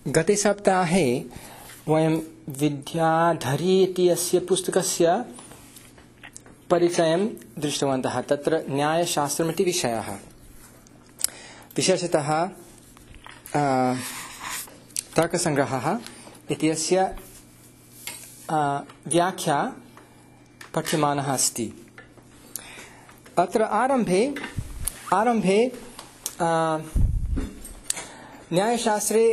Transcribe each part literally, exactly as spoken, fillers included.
गते सप्ताहे वयं विद्याधरी इति अस्य पुस्तकस्य परिचयं दृष्टवन्तः। तत्र न्यायशास्त्रमिति विषयः, विशेषतः तर्कसङ्ग्रहः इत्यस्य व्याख्या पठ्यमानः अस्ति। अत्र आरम्भे आरम्भे न्यायशास्त्रे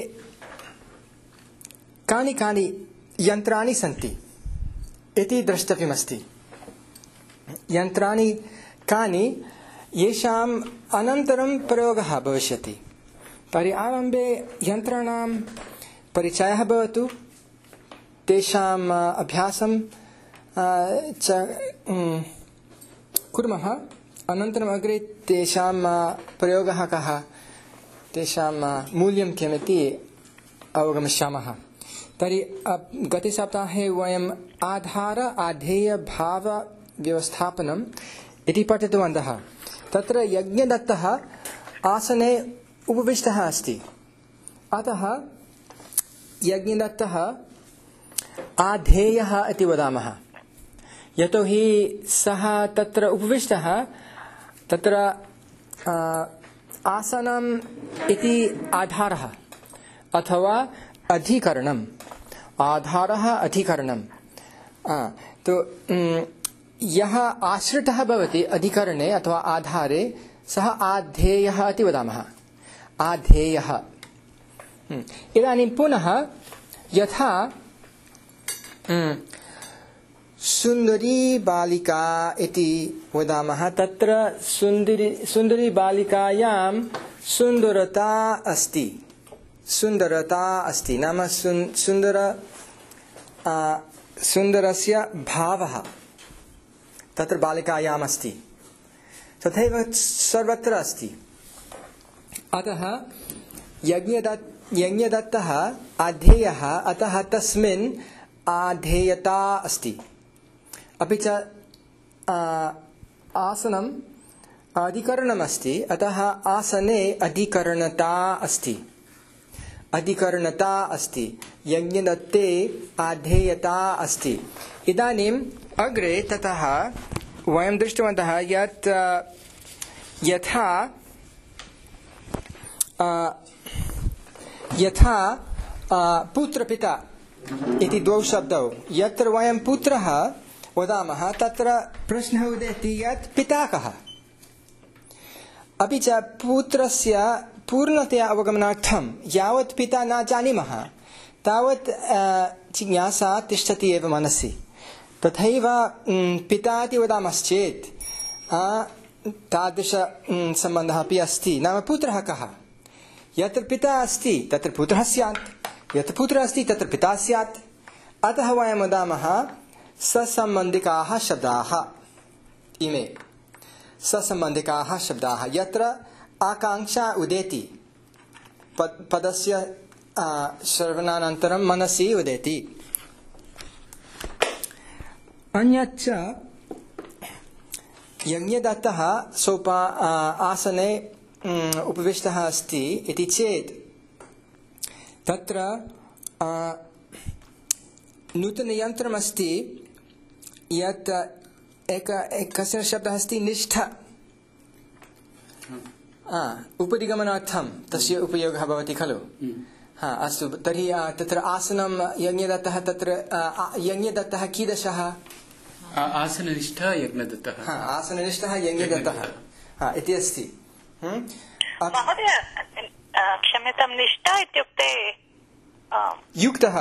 कानि कानि यन्त्राणि सन्ति इति द्रष्टव्यमस्ति। यन्त्राणि कानि येषाम् अनन्तरं प्रयोगः भविष्यति। तर्हि आरम्भे यन्त्राणां परिचयः भवतु, तेषाम् अभ्यासं च कुर्मः, अनन्तरम् अग्रे तेषां प्रयोगः कः, तेषां मूल्यं किमिति अवगमिष्यामः। तर्हि गते सप्ताहे वयम् आधार आधेय भाव व्यवस्थापनम् इति पठितवन्तः। तत्र यज्ञदत्तः आसने उपविष्टः अस्ति, अतः यज्ञदत्तः आधेयः इति वदामः। यतोहि सः तत्र उपविष्टः, तत्र आसनम् इति आधारः अथवा अधिकरणम्, आधारः अधिकरणम्। तो यः आश्रितः भवति अधिकरणे अथवा आधारे, सः आधेयः इति वदामः, आधेयः। इदानीं पुनः यथा सुन्दरी बालिका इति वदामः, तत्र सुन्दरी सुन्दरी बालिकायां सुन्दरता अस्ति, सुन्दरता अस्ति नाम सुन्दर सुन्दरस्य भावः तत्र बालिकायाम् अस्ति, तथैव सर्वत्र अस्ति। अतः यज्ञदत्त यज्ञदत्तः आधेयः, अतः तस्मिन् आधेयता अस्ति। अपि च आसनम् अधिकरणमस्ति, अतः आसने अधिकरणता अस्ति, अधिकरणता अस्ति। यज्ञदत्ते आधेयता अस्ति। इदानीम् अग्रे ततः वयं दृष्टवन्तः यत् यथा यथा पुत्रपिता इति द्वौ शब्दौ, यत्र वयं पुत्रः वदामः तत्र प्रश्नः उदेति यत् पिता कः। अपि च पुत्रस्य पूर्णतया अवगमनार्थं यावत् पिता न जानीमः तावत् जिज्ञासा तिष्ठति एव मनसि। तथैव पिता इति वदामश्चेत् तादृश सम्बन्धः अपि अस्ति, नाम पुत्रः कः। यत्र पिता अस्ति तत्र पुत्रः स्यात्, यत्र पुत्रः अस्ति तत्र पिता स्यात्। अतः वयं वदामः ससम्बन्धिकाः शब्दाः, इमे ससम्बन्धिकाः शब्दाः, यत्र आकाङ्क्षा उदेति, पद, पदस्य श्रवणानन्तरं मनसि उदेति। अन्यच्च यज्ञदत्तः सोपा आसने उपविष्टः अस्ति इति चेत् तत्र नूतनयन्त्रमस्ति, यत् एक कश्चन शब्दः अस्ति निष्ठा, उपरिगमनार्थं तस्य उपयोगः भवति खलु। हा, अस्तु। तर्हि तत्र आसनं यज्ञदत्तः, तत्र यज्ञदत्तः कीदृशः? आसननिष्ठः यज्ञदत्तः। हा, आसननिष्ठः यज्ञदत्तः इति अस्ति। महोदय क्षम्यतां, निष्ठा इत्युक्ते युक्तः,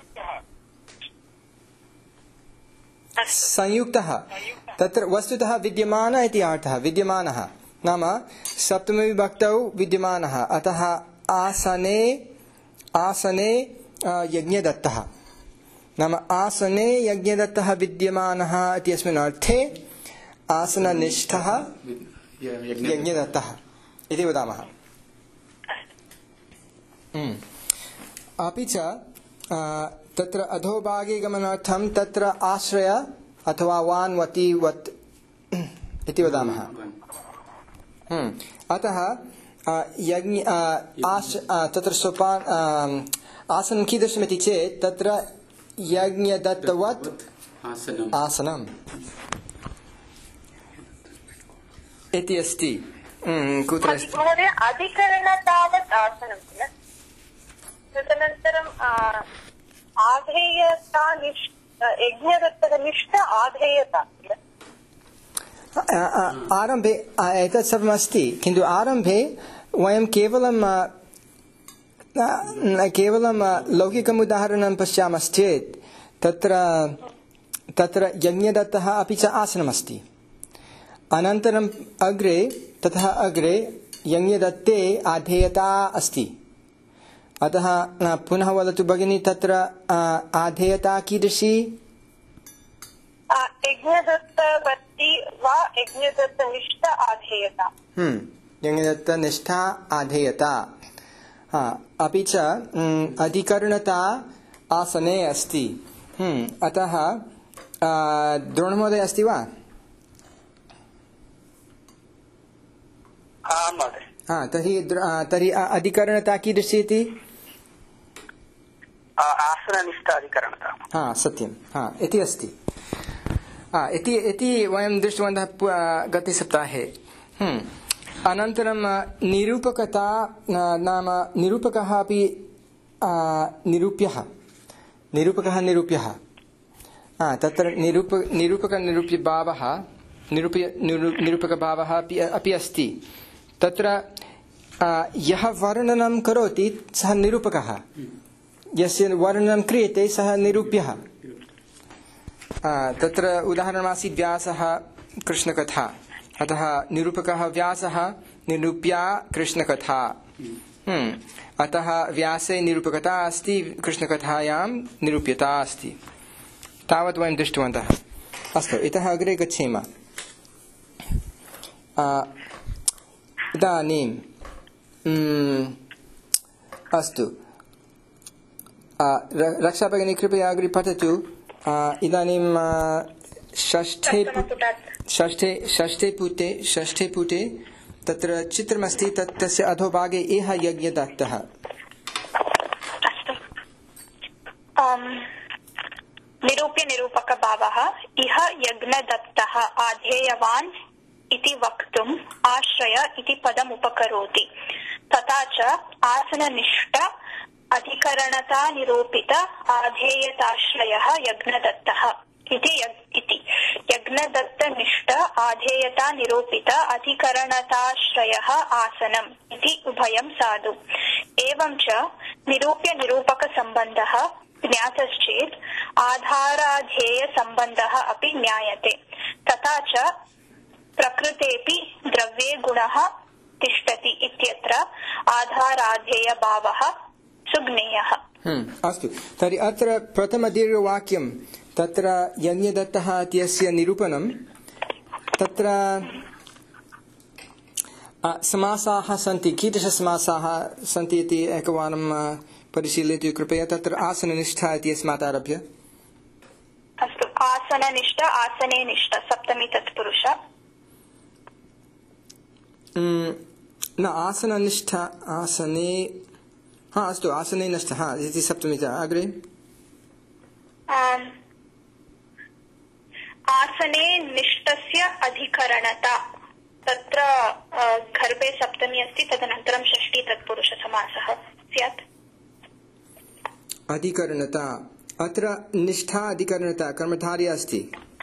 संयुक्तः। तत्र वस्तुतः विद्यमान इति अर्थः, विद्यमानः नाम सप्तमीविभक्तौ विद्यमानः, अतः आसने आसने यज्ञदत्तः नाम आसने यज्ञदत्तः विद्यमानः इत्यस्मिन् अर्थे आसननिष्ठः यज्ञदत्तः इति वदामः। अपि च तत्र अधोभागे गमनार्थं तत्र आश्रय अथवा वान् वति वत् इति वदामः। अतः यज्ञ आस तत्र सोपान आसनं कीदृशमिति चेत् तत्र यज्ञदत्तवत् आसनम् इति अस्ति। कुत्र अस्ति महोदय? अधिकरणतावत् आसनं किल, तदनन्तरम् आधेयता यज्ञदत्तनिष्ठ आधेयता किल। आरम्भे एतत् सर्वमस्ति, किन्तु आरम्भे वयं केवलं केवलं लौकिकम् उदाहरणं पश्यामश्चेत् तत्र तत्र यज्ञदत्तः अपि च आसनमस्ति। अनन्तरम् अग्रे ततः अग्रे यज्ञदत्ते आधेयता अस्ति। अतः पुनः वदतु भगिनी, तत्र आधेयता कीदृशी? यज्ञदत्तवती वा यज्ञदत्तनिष्ठ आधेयता। हम्म यज्ञदत्तनिष्ठा आधेयता। हा, अपि च अधिकरणता आसने अस्ति। हम्म अतः द्रोणमहोदय अस्ति वा? हाँ, तर्हि तर्हि अधिकरणता कीदृशी इति? आसननिष्ठ अधिकरणता। हाँ, सत्यं। हाँ, इति अस्ति। हाँ, इति इति वयं दृष्टवन्तः गते सप्ताहे। हम्म अनन्तरं निरूपकता नाम निरूपकः अपि निरूप्यः निरूपकः निरूप्यः हाँ, तत्र निरूप निरूपकनिरूप्यभावः निरूप्य निरूपकभावः अपि अपि अस्ति। तत्र यः वर्णनं करोति सः निरूपकः, यस्य वर्णनं क्रियते सः निरूप्यः। तत्र उदाहरणमासीत् व्यासः कृष्णकथा, अतः निरूपकः व्यासः, निरूप्या कृष्णकथा। अतः व्यासे निरूपकता अस्ति, कृष्णकथायां निरूप्यता अस्ति। तावत् वयं दृष्टवन्तः। अस्तु, इतः अग्रे गच्छेम। इदानीं अस्तु, रक्षा भगिनी कृपया अग्रे पठतु। इदानीं षष्ठे षष्ठे षष्ठे पुटे षष्ठे पुटे तत्र चित्रमस्ति, तत् तस्य अधोभागे इह यज्ञदत्तः। निरूप्य निरूपकभावः इह यज्ञदत्तः आधेयवान् इति वक्तुम् आश्रय इति पदम् उपकरोति। तथा च आसननिष्ठ अधिकरणता निरूपित आधेयताश्रयः यज्ञदत्तः इति इति यज्ञदत्तनिष्ठ आधेयता निरूपित अधिकरणताश्रयः आसनम् इति उभयं साधु। एवं च निरूप्य निरूपक सम्बन्धः ज्ञातश्चेत् आधाराधेय सम्बन्धः अपि ज्ञायते। तथा च प्रकृतेऽपि द्रव्ये गुणः तिष्ठति इत्यत्र आधाराधेय भावः सुज्ञेयः। अस्तु, तर्हि अत्र प्रथमदीर्घवाक्यं तत्र यज्ञदत्तः इत्यस्य निरूपणं, तत्र समासाः सन्ति। कीदृशसमासाः सन्ति इति एकवारं परिशीलयतु कृपया। तत्र आसननिष्ठा इत्यस्मात् आरभ्य। अस्तु, आसननिष्ठ आसने निष्ठ सप्तमी तत्पुरुष। न आसननिष्ठ आसने, हाँ अस्तु, आसने निष्ठ हाँ इति सप्तमी च। अग्रे आसने निष्ठस्य अधिकरणता, तत्र गर्भे सप्तमी अस्ति, तदनन्तरं षष्ठी तत्पुरुष समासः स्यात्। अधिकरणता, अत्र निष्ठा अधिकरणता कर्मधारय अस्ति।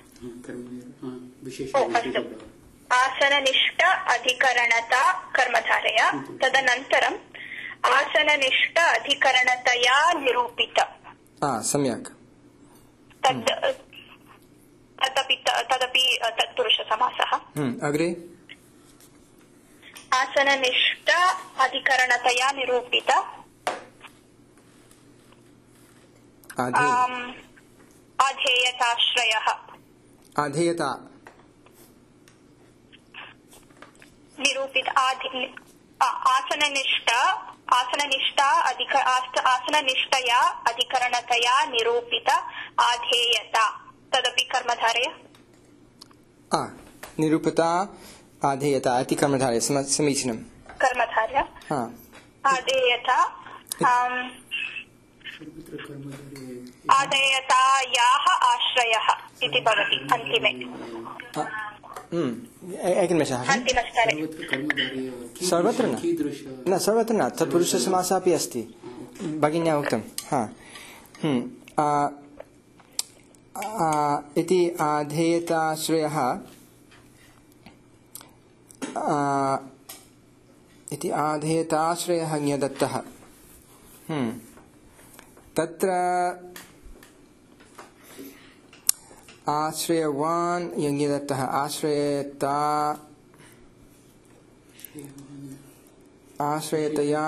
आसननिष्ठ अधिकरणता कर्मधारय, तदनन्तरम् आसननिष्ठ अधिकरणतया निरूपित। सम्यक्। तद् तदपि तदपि तत्पुरुष समासः। अग्रे आसननिष्ठ अधिकरणतया निरूपित आधेयताश्रयः। आधेयता निरूपित आसननिष्ठ आसननिष्ठा अधिक आसननिष्ठया अधिकरणतया निरूपित आधेयता, तदपि कर्मधारय। निरूपिता आधेयता इति कर्मधारय, समीचीनम्। कर्मधारय आदेयता आदेयतायाः आश्रयः इति भवति अन्तिमे एकनिमेषः अन्तिमस्तरे सर्वत्र न न सर्वत्र न तत्पुरुषसमासः अपि अस्ति भगिन्या उक्तं हा इति आधेयताश्रयः इति आधेयताश्रयः ज्ञदत्तः तत्र आश्रयवान् यज्ञदत्तः आश्रयता आश्रयतया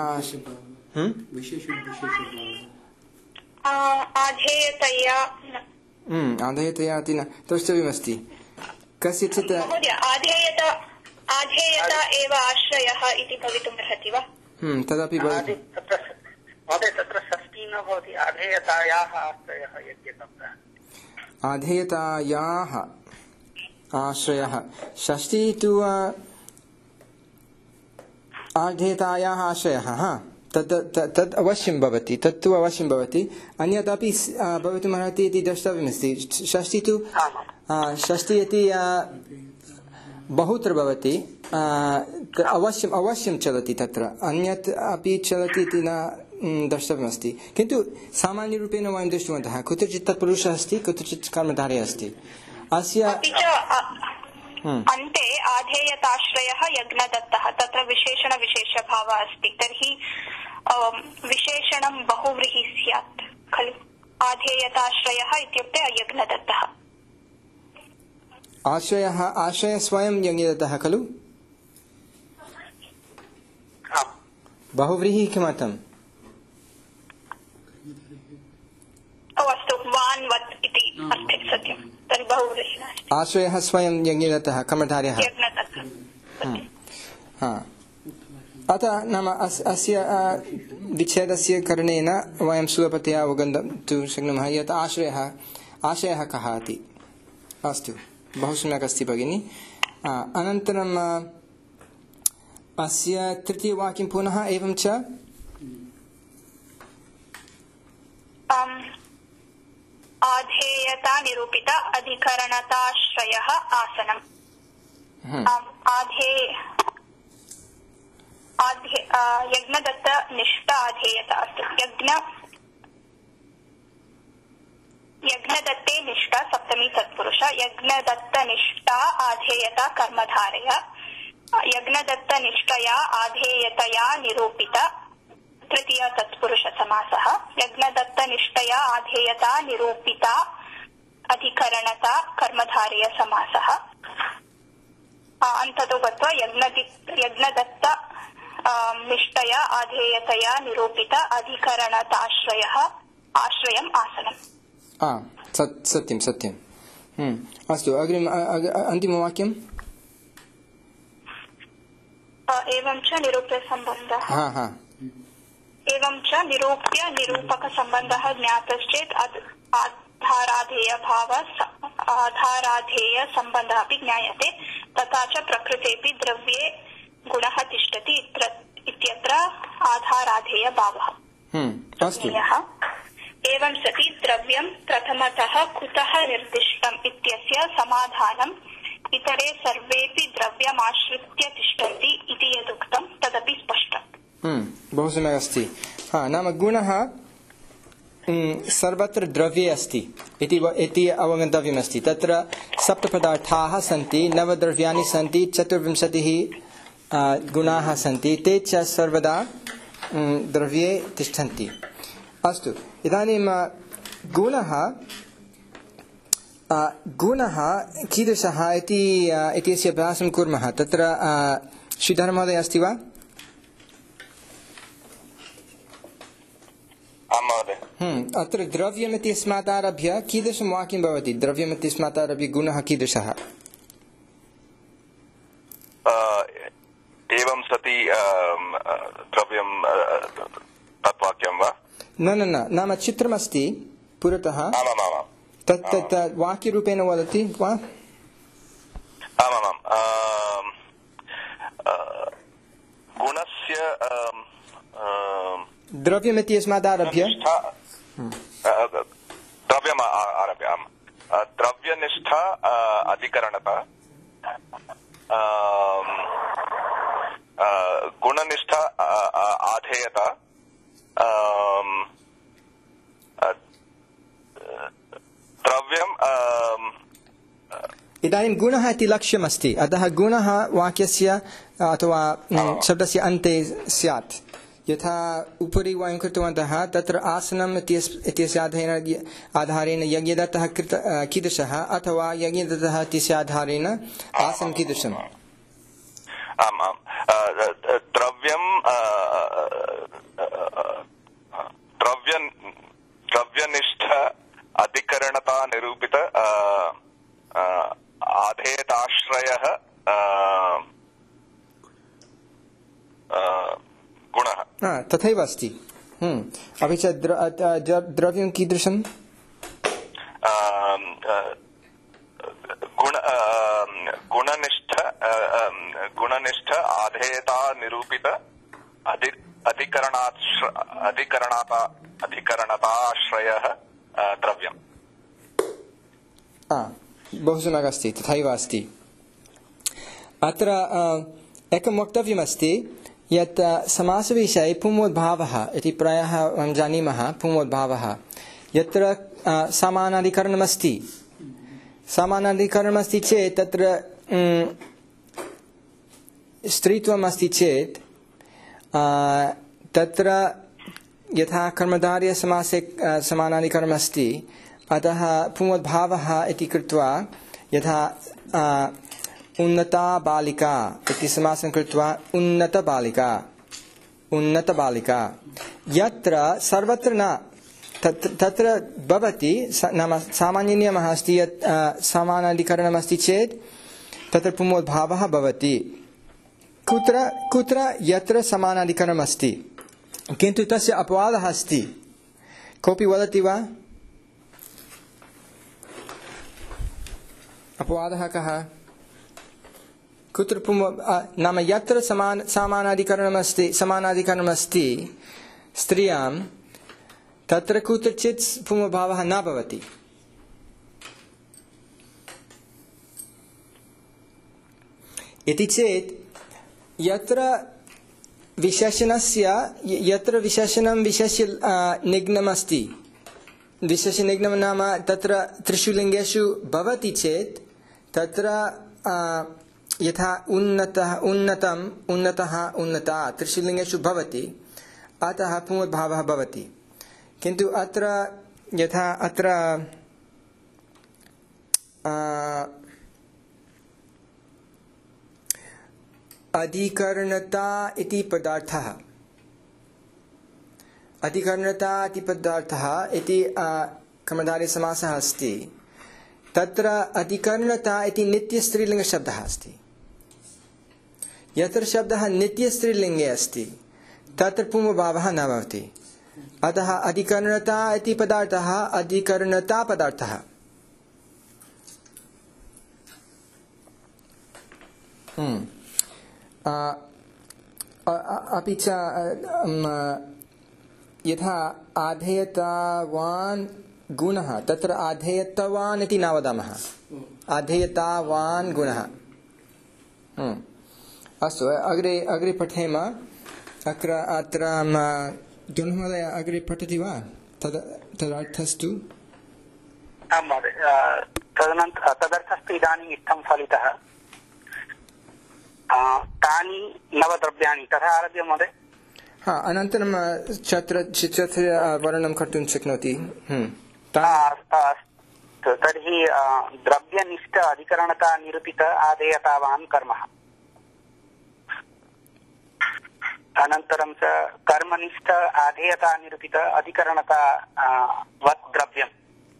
आधेयतया आधेयतया इति न द्रष्टव्यमस्ति कस्यचित् आधेयत आधेयता एव आश्रयः इति भवितुमर्हति वा तदपि भवति महोदय तत्र षष्ठी न भवति आधेयतायाः आश्रयः यज्ञदत्तः आधेयतायाः आश्रयः षष्ठी तु आधेयतायाः आश्रयः हा तद् तद् अवश्यं भवति तत्तु अवश्यं भवति अन्यदपि भवितुमर्हति इति द्रष्टव्यमस्ति षष्ठी तु षष्ठी इति बहुत्र भवति अवश्यम् अवश्यं चलति तत्र अन्यत् अपि चलति इति न द्रष्टव्यमस्ति किन्तु सामान्यरूपेण वयं दृष्टवन्तः कुत्रचित् तत्पुरुषः अस्ति कुत्रचित् कर्मधारय अस्ति अस्य अन्ते आधेयताश्रयः यज्ञदत्तः तत्र विशेषणविशेषभावः अस्ति तर्हि विशेषणं बहुव्रीहि स्यात् खलु आधेयताश्रयः इत्युक्ते यज्ञदत्तः आश्रयः आश्रयः स्वयं यज्ञदत्तः खलु बहुव्रीहि किमर्थम् अस्तु वान् वत् इति अस्ति सत्यं तर्हि बहुव्रीहि नास्ति आश्रयः स्वयं यज्ञदत्तः कर्मधारयः अतः नाम अस्य विच्छेदस्य करणेन वयं सुलभतया अवगन्तुं शक्नुमः यत् आश्रयः आशयः कः इति अस्तु बहु सम्यक् अस्ति भगिनी अनन्तरम् अस्य तृतीयवाक्यं पुनः एवं च आधेयता निरूपित अधिकरणताश्रयः आसनम् आधे आधे यज्ञदत्त निष्ठ आधेयता अस्तु यज्ञ यज्ञदत्ते निष्ठा सप्तमी तत्पुरुष यज्ञदत्त निष्ठा आधेयता कर्मधारय यज्ञदत्त निष्ठया आधेयतया निरूपित तृतीय तत्पुरुष समासः यज्ञदत्त निष्ठया आधेयता निरूपिता अधिकरणता कर्मधारय समासः अन्ततो गत्वा यज्ञदत्त निष्ठया आधेयतया निरूपित अधिकरणताश्रयः आश्रयम् आसनम् सत्यं सत्यम् अस्तु अग्रिम अन्तिमवाक्यम् एवं च निरूप्यसम्बन्धः एवं च निरूप्य निरूपकसम्बन्धः ज्ञातश्चेत् आधाराधेयभाव आधाराधेयसम्बन्धः अपि ज्ञायते तथा च प्रकृतेऽपि द्रव्ये गुणः तिष्ठति इत्यत्र आधाराधेयभावः एवं सति द्रव्यं प्रथमतः कुतः निर्दिष्टम् इत्यस्य समाधानम् इतरे सर्वेपि द्रव्यमाश्रित्य तिष्ठन्ति इति यदुक्तं तदपि स्पष्टम् बहु सम्यक् अस्ति नाम गुणः सर्वत्र द्रव्ये अस्ति इति अवगन्तव्यमस्ति तत्र सप्तपदार्थाः सन्ति नवद्रव्याणि सन्ति चतुर्विंशतिः गुणाः सन्ति ते च सर्वदा द्रव्ये तिष्ठन्ति अस्तु इदानीं गुणः गुणः कीदृशः इति इत्यस्य अभ्यासं कुर्मः तत्र श्रीधर महोदय अस्ति वा अत्र द्रव्यमित्यस्मात् आरभ्य कीदृशं वाक्यं भवति द्रव्यमित्यस्मात् आरभ्य गुणः कीदृशः एवं सति द्रव्यं तत् वाक्यं वा न न न नाम चित्रमस्ति पुरतः तत् तत् वाक्यरूपेण वदति वा आमामाम् गुणः द्रव्यमित्यस्मादारभ्य द्रव्यम् आरभ्य द्रव्यनिष्ठ अधिकरणता गुणनिष्ठ आधेयता द्रव्यम् इदानीं गुणः इति लक्ष्यमस्ति अतः गुणः वाक्यस्य अथवा शब्दस्य अन्ते स्यात् यथा उपरि वयं कृतवन्तः तत्र आसनम् इत्यस्य आधारेण आधारेण यज्ञदत्तः कृत कीदृशः अथवा यज्ञदत्तः इत्यस्य आधारेण आसनं कीदृशम् आम् आम् द्रव्यं द्रव्य द्रव्यनिष्ठ अधिकरणता निरूपित आधेयताश्रयः गुणः तथैव अस्ति अपि च द्रव्यं कीदृशं गुण गुणनिष्ठ गुणनिष्ठ आधेयता निरूपित अधि अधिकरणाश्र अधिकरणता अधिकरणताश्रयः द्रव्यम् बहु सम्यक् अस्ति तथैव अस्ति अत्र एकं वक्तव्यमस्ति यत् समासविषये पुंवद्भावः इति प्रायः वयं जानीमः पुंवद्भावः यत्र समानाधिकरणमस्ति समानाधिकरणमस्ति चेत् तत्र स्त्रीत्वम् अस्ति चेत् तत्र यथा कर्मधारयसमासे समानाधिकरणमस्ति अतः पुंवद्भावः इति कृत्वा यथा उन्नता बालिका इति समासं कृत्वा उन्नतबालिका उन्नतबालिका यत्र सर्वत्र न तत्र तत्र भवति नाम सामान्यनियमः अस्ति यत् समानाधिकरणमस्ति चेत् तत्र पुंवद्भावः भवति कुत्र कुत्र यत्र समानाधिकरणमस्ति किन्तु तस्य अपवादः अस्ति कोऽपि वदति वा अपवादः कः कुत्र पुंव नाम यत्र समान समानाधिकरणमस्ति समानाधिकरणमस्ति स्त्रियां तत्र कुत्रचित् पुंवभावः न भवति इति चेत् यत्र विशेषणस्य यत्र विशेषणं विशेष्य निघ्नमस्ति विशेषनिघ्नं नाम तत्र त्रिषु लिङ्गेषु भवति चेत् तत्र यथा उन्नतः उन्नतम् उन्नतः उन्नता त्रिषु लिङ्गेषु भवति अतः पुंवद्भावः भवति किन्तु अत्र यथा अत्र अधिकरणता इति पदार्थः अधिकरणता इति पदार्थः इति कर्मधारयसमासः अस्ति तत्र अधिकरणता इति नित्यस्त्रीलिङ्गशब्दः अस्ति यत्र शब्दः नित्यस्त्रीलिङ्गे अस्ति तत्र पुंवभावः न भवति अतः अधिकरणता इति पदार्थः अधिकरणता पदार्थः अपि च यथा आधेयतावान् गुणः तत्र आधेयतवान् इति न वदामः आधेयतावान् गुणः अस्तु अग्रे अग्रे पठेम अत्र अत्र महोदय अग्रे पठति वा तद् तदर्थस्तु आं महोदय तदनन्तरं तदर्थस्तु इदानीम् इत्थं फलितः तानि नवद्रव्याणि तथा आरभ्य महोदय हा अनन्तरं छात्र चित्रस्य वर्णनं कर्तुं शक्नोति तर्हि द्रव्यनिष्ठ अधिकरणता निरूपित आधेयतावान् कर्मः अनन्तरं च कर्मनिष्ठ आधेयता निरूपित अधिकरणता वत् द्रव्यम्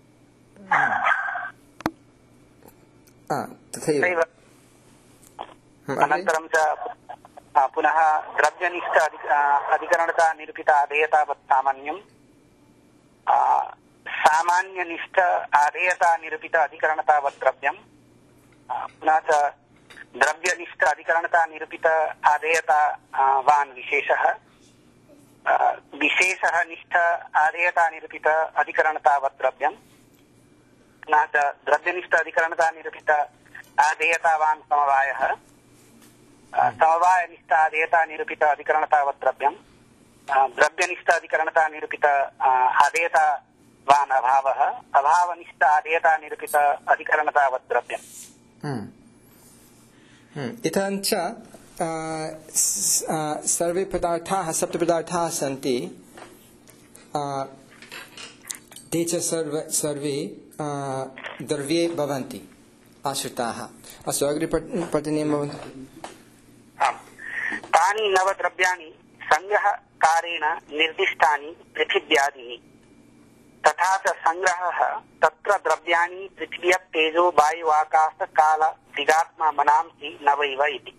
तथैव अनन्तरं च पुनः द्रव्यनिष्ठ अधिकरणता निरूपित आधेयतावत् सामान्यम् सामान्यनिष्ठ आधेयता निरूपित अधिकरणतावत् द्रव्यम् पुनः च द्रव्यनिष्ठ अधिकरणता निरूपित आधेयता वान् विशेषः विशेषः निष्ठ आधेयता निरूपित अधिकरणतावत् द्रव्यम् पुनः च द्रव्यनिष्ठ अधिकरणता निरूपित आधेयतावान् समवायः समवायनिष्ठ आधेयता निरूपित अधिकरणतावत् द्रव्यम् द्रव्यनिष्ठ अधिकरणता निरूपित आधेयतावान् अभावः अभावनिष्ठ आधेयता निरूपित अधिकरणतावत् द्रव्यम् इत्थञ्च सर्वे पदार्थाः सप्तपदार्थाः सन्ति ते च सर्व सर्वे द्रव्ये भवन्ति आश्रिताः अस्तु अग्रे पठनीयं भवति तानि नवद्रव्याणि संग्रहकारेण निर्दिष्टानि पृथिव्यादीनि तथा च संग्रहः तत्र द्रव्याणि पृथिव्यः तेजो वायु आकाश काल दिगात्मा मनांसि नवैव इति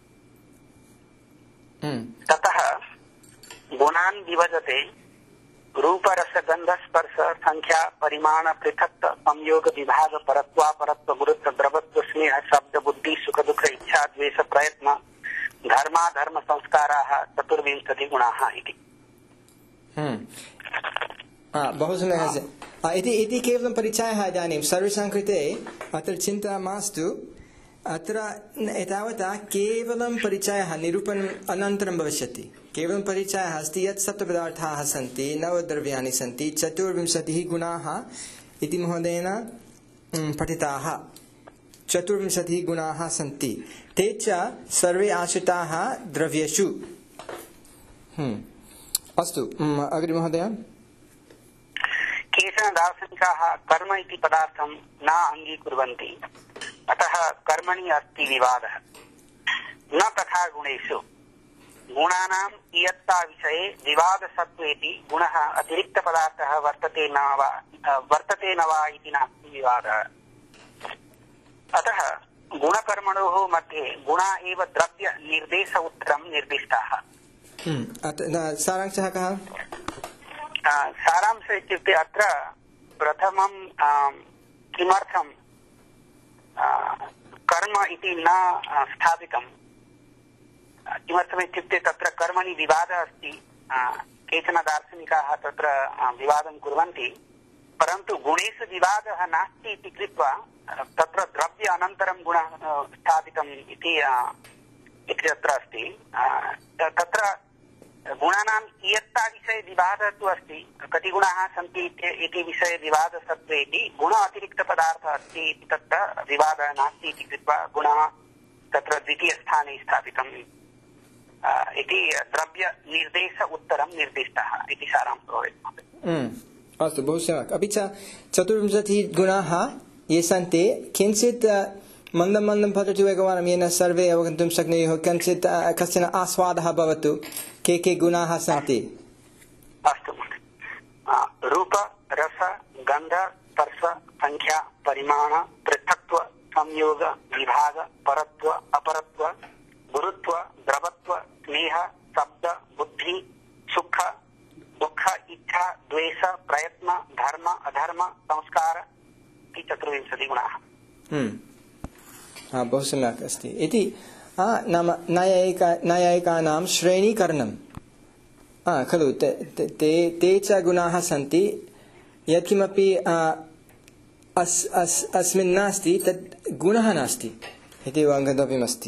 ततः गुणान् विभजते रूप रस गंध स्पर्श संख्या परिमाण पृथक् संयोग विभाग परत्वा परत्व गुरुत्व द्रवत्व स्नेह शब्द बुद्धि सुख दुख इच्छा द्वेष प्रयत्न धर्मा धर्म संस्काराः चतुर्विंशति गुणाः इति बहु सम्यक् अस्ति इति इति केवलं परिचयः इदानीं सर्वेषां कृते अत्र चिन्ता मास्तु अत्र एतावता केवलं परिचयः निरूपणम् अनन्तरं भविष्यति केवलं परिचयः अस्ति यत् सप्तपदार्थाः सन्ति नवद्रव्याणि सन्ति चतुर्विंशतिः गुणाः इति महोदयेन पठिताः चतुर्विंशतिः गुणाः सन्ति ते च सर्वे आश्रिताः द्रव्येषु अस्तु अग्रे महोदय केचन दार्शनिकाः कर्म इति पदार्थं न अङ्गीकुर्वन्ति अतः कर्मणि अस्ति विवादः न तथा गुणेषु गुणानां इयत्ता विषये विवादसत्त्वेति गुणः अतिरिक्त पदार्थः वर्तते न वा वर्तते न वा इति नास्ति विवादः अतः गुणकर्मणोः मध्ये गुणा एव द्रव्य निर्देश उत्तरं निर्दिष्टाः सारांशः कः सारांश इत्युक्ते अत्र प्रथमं किमर्थं कर्म इति न स्थापितं किमर्थमित्युक्ते तत्र कर्मणि विवादः अस्ति केचन दार्शनिकाः तत्र विवादं कुर्वन्ति परन्तु गुणेषु विवादः नास्ति इति कृत्वा तत्र द्रव्य अनन्तरं गुणः स्थापितम् इति तत्र अस्ति तत्र गुणानाम् इयत्ता विषये विवादः तु अस्ति कति गुणाः सन्ति इति विषये विवादसत्त्वे इति गुण अतिरिक्तपदार्थः अस्ति इति तत्र विवादः नास्ति इति कृत्वा गुणः तत्र द्वितीयस्थाने स्थापितम् इति द्रव्य निर्देश उत्तरं निर्दिष्टः इति सारांशः भवेत्। अस्तु बहु सम्यक् अपि च चतुर्विंशतिः गुणाः ये सन्ति किञ्चित् मन्दं मन्दं पठतु एकवारं येन सर्वे अवगन्तुं शक्नुयुः किञ्चित् कश्चन आस्वादः भवतु के के गुणाः सन्ति अस्तु रूप रस गन्ध स्पर्श संख्या परिमाण पृथक्त्व संयोग विभाग परत्व अपरत्व गुरुत्व द्रवत्व स्नेह शब्द बुद्धि सुख दुःख इच्छा द्वेष प्रयत्न धर्म अधर्म संस्कार इति चतुर्विंशतिः गुणाः बहु सम्यक् अस्ति इति नाम नैयायिका नैयायिकानां श्रेणीकरणं खलु ते ते च गुणाः सन्ति यत्किमपि अस् अस् अस्मिन् नास्ति तत् गुणः नास्ति इति अवगन्तव्यमस्ति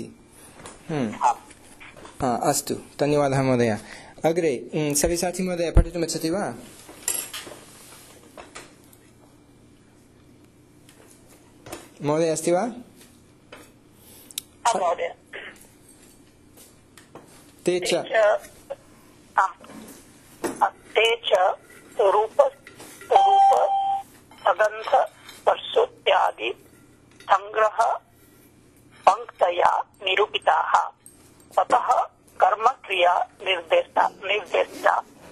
अस्तु धन्यवादः महोदय अग्रे सव्यसाची महोदय पठितुमिच्छति वा महोदय अस्ति वा ते च ते च रूप रूप अगन्ध स्पर्शोत्यादि संग्रह पंक्तया निरूपिताः ततः कर्म क्रिया निर्देशा निर्देशा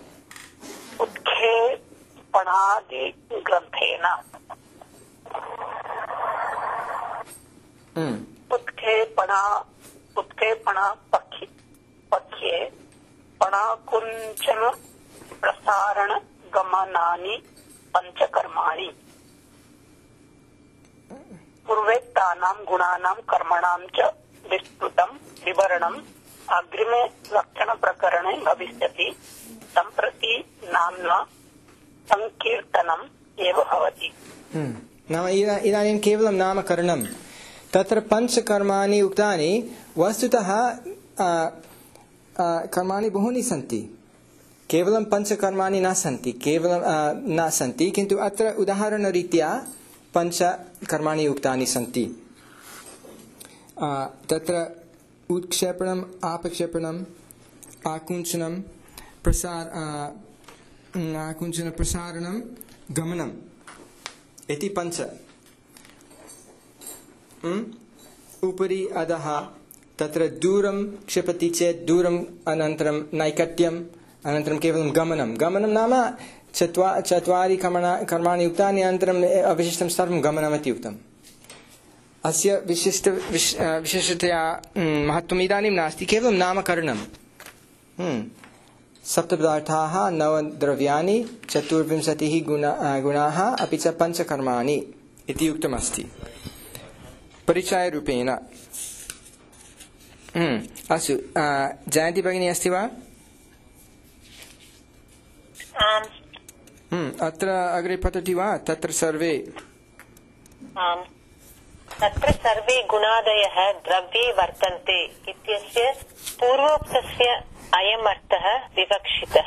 उत्क्षेपणादि ग्रंथेन उत्क्षेपणा उत्क्षेपणा पक्षी पक्षे पणाकुंचन प्रसारण गमनानि पंचकर्माणि पूर्वेक्तानां गुणानां कर्मणां च विस्तृतं विवरणम् अग्रिमे लक्षण प्रकरणे भविष्यति सम्प्रति नाम्ना संकीर्तनम् एव भवति। नाम इदानीं केवलं नामकरणं तत्र पञ्चकर्माणि उक्तानि वस्तुतः कर्माणि बहूनि सन्ति केवलं पञ्चकर्माणि न सन्ति केवलं न सन्ति किन्तु अत्र उदाहरणरीत्या पञ्चकर्माणि उक्तानि सन्ति तत्र उत्क्षेपणम् आपक्षेपणम् आकुञ्चनं प्रसार आकुञ्चन प्रसारणं गमनम् इति पञ्च उपरि अधः तत्र दूरं क्षिपति चेत् दूरम् अनन्तरं नैकट्यम् अनन्तरं केवलं गमनं गमनं नाम चत्वारि चत्वारि कर्माणि उक्तानि अनन्तरम् अवशिष्टं सर्वं गमनमिति उक्तम् अस्य विशिष्ट विशेषतया महत्त्वम् इदानीं नास्ति केवलं नामकरणं सप्तपदार्थाः नवद्रव्याणि चतुर्विंशतिः गुणाः अपि च पञ्चकर्माणि इति उक्तमस्ति परिचयरूपेण अस्तु जयन्ती भगिनी अस्ति वा अत्र अग्रे पठति वा तत्र सर्वे तत्र सर्वे गुणादयः द्रव्ये वर्तन्ते इत्यस्य पूर्वोक्तस्य अयम् अर्थः विवक्षितः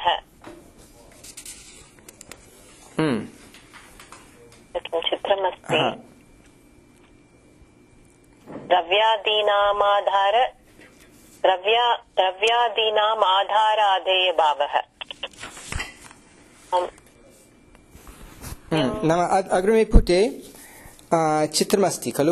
चित्रमस्ति द्रव्यादीनामाधार द्रव्या द्रव्यादीनाम् आधाराधेयभावः नाम अग्रिमे पुटे चित्रमस्ति खलु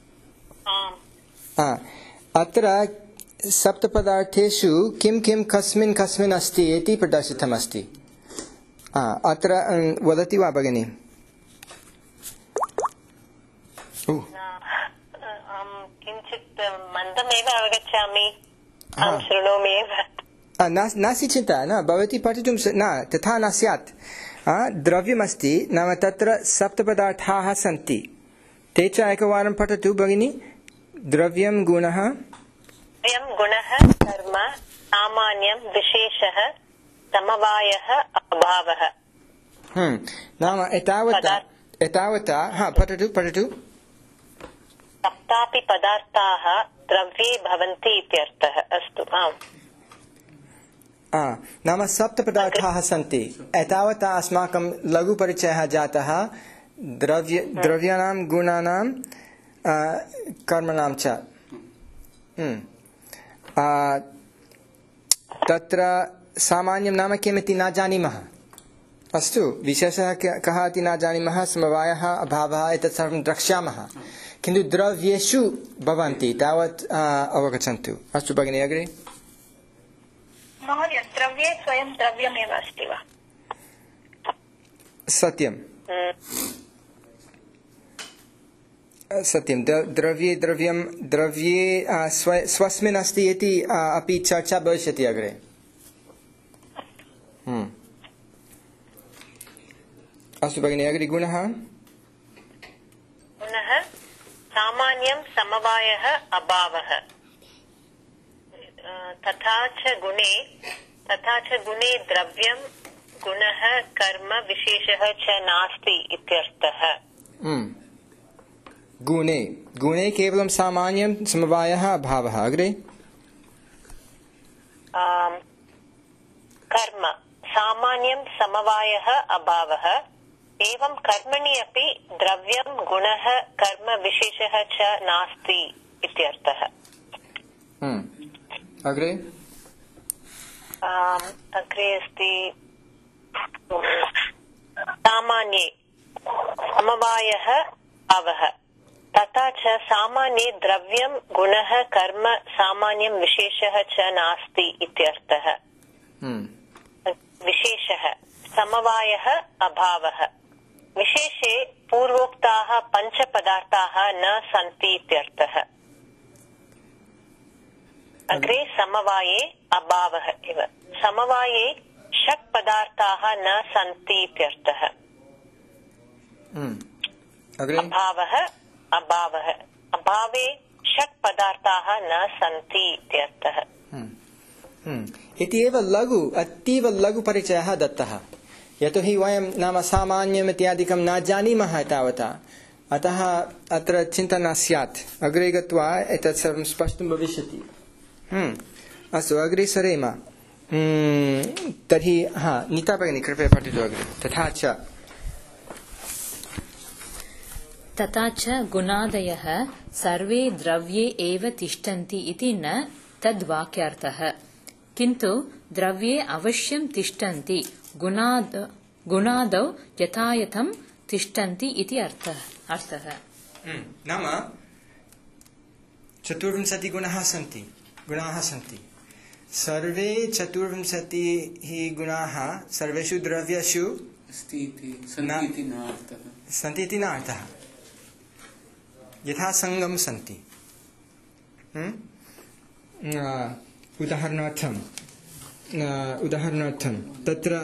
अत्र सप्तपदार्थेषु किं किं कस्मिन् कस्मिन् अस्ति इति प्रदर्शितमस्ति अत्र वदति वा भगिनी किञ्चित् मन्दमेव अवगच्छामि अहं शृणोमि एव नास्ति चिन्ता न भवती पठितुं न तथा न स्यात् द्रव्यमस्ति नाम तत्र सप्तपदार्थाः सन्ति ते च एकवारं पठतु भगिनी द्रव्यं गुणः गुणः कर्म सामान्यं विशेषः समवायः अभावः नाम एतावता एतावता हा पठतु पठतु सप्तापि पदार्थाः द्रव्ये भवन्ति इत्यर्थः अस्तु आम् नाम सप्तपदार्थाः सन्ति एतावता अस्माकं लघुपरिचयः जातः द्रव्य द्रव्याणां गुणानां कर्मणां च तत्र सामान्यं नाम किमिति न जानीमः अस्तु विशेषः कः इति न जानीमः समवायः अभावः एतत् सर्वं द्रक्ष्यामः किन्तु द्रव्येषु भवन्ति तावत् अवगच्छन्तु अस्तु भगिनी अग्रे महोदय द्रव्ये स्वयं द्रव्यमेव अस्ति वा सत्यं सत्यं द्रव्ये द्रव्यं द्रव्ये स्वस्मिन् अस्ति इति अपि चर्चा भविष्यति अग्रे अस्तु भगिनी अग्रे गुणः गुणः सामान्यं समवायः अभावः तथा च गुणे तथा च गुणे द्रव्यं गुणः कर्म विशेषः च नास्ति इत्यर्थः गुणे गुणे केवलं सामान्यं समवायः अभावः अग्रे कर्म सामान्यं समवायः अभावः एवं कर्मणि अपि द्रव्यं गुणः कर्म विशेषः च नास्ति इत्यर्थः अग्रे अग्रे अस्ति सामान्ये समवायः अवः तथा च सामान्ये द्रव्यं गुणः कर्म सामान्यं विशेषः च नास्ति इत्यर्थः विशेषः समवायः अभावः विशेषे पूर्वोक्ताः पञ्चपदार्थाः न सन्ति इत्यर्थः अग्रे समवाये अभावः इव समवाये षट् पदार्थाः न सन्ति इत्यर्थः अभावः अभावः अभावे षट् पदार्थाः न सन्ति इत्यर्थः इति एव लघु अतीव लघु परिचयः दत्तः यतोहि वयं नाम सामान्यम् इत्यादिकं न जानीमः तावता अतः अत्र चिन्ता न स्यात् अग्रे गत्वा एतत् सर्वं स्पष्टं भविष्यति अस्तु अग्रे सरेम तर्हि हा नीता भगिनी कृपया पठतु अग्रे तथा च तथा च गुणादयः सर्वे द्रव्ये एव तिष्ठन्ति इति न तद्वाक्यार्थः किन्तु द्रव्ये अवश्यं तिष्ठन्ति गुणाद गुणादौ यथायथं तिष्ठन्ति इति अर्थः अर्थः नाम चतुर्विंशति गुणाः सन्ति गुणाः सन्ति सर्वे चतुर्विंशतिः गुणाः सर्वेषु द्रव्येषु सन्ति इति न अर्थः यथा संगम सन्ति उदाहरणार्थं उदाहरणार्थं तत्र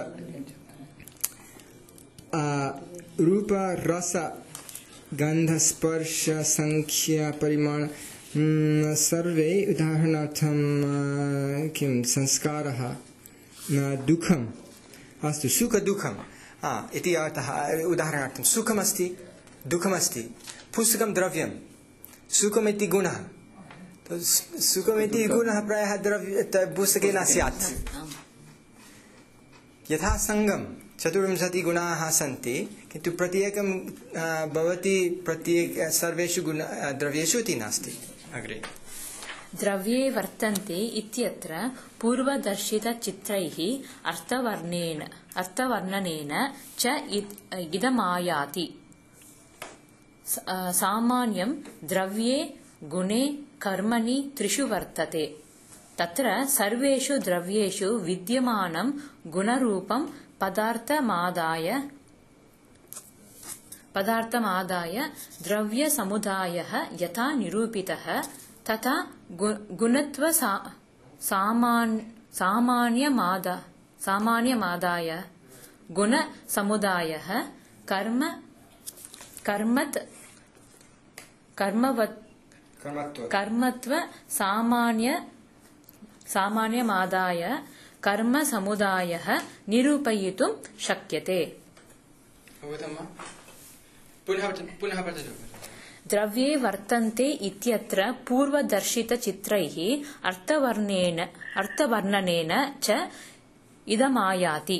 रूप रस गंध स्पर्श संख्या परिमाण सर्वे उदाहरणार्थं किं संस्कारः दुःखम् अस्तु सुख दुःखम् इति अर्थः उदाहरणार्थं सुखमस्ति दुःखमस्ति पुस्तकं द्रव्यं सुखमिति गुणः सुखमिति गुणः प्रायः द्रव्य पुस्तके न स्यात् यथा संगम चतुर्विंशति गुणाः सन्ति किन्तु प्रत्येकं भवति प्रत्येक सर्वेषु गुण द्रव्येषु इति नास्ति अग्रे द्रव्ये वर्तन्ते इत्यत्र पूर्वदर्शितचित्रैः अर्थवर्णेन अर्थवर्णनेन च इदमायाति सामान्यं द्रव्ये गुणे कर्मणि त्रिषु वर्तते तत्र सर्वेषु द्रव्येषु विद्यमानं गुणरूपं पदार्थमादाय पदार्थमादाय द्रव्यसमुदायः यथा निरूपितः तथा गुणत्व सामान्यमादा सामान्यमादाय गुणसमुदायः कर्म कर्मत् कर्मवत् कर्मत्व सामान्य सामान्यमादाय कर्मसमुदायः निरूपयितुं शक्यते द्रव्ये वर्तन्ते इत्यत्र पूर्वदर्शितचित्रैः अर्थवर्णेन अर्थवर्णनेन च इदमायाति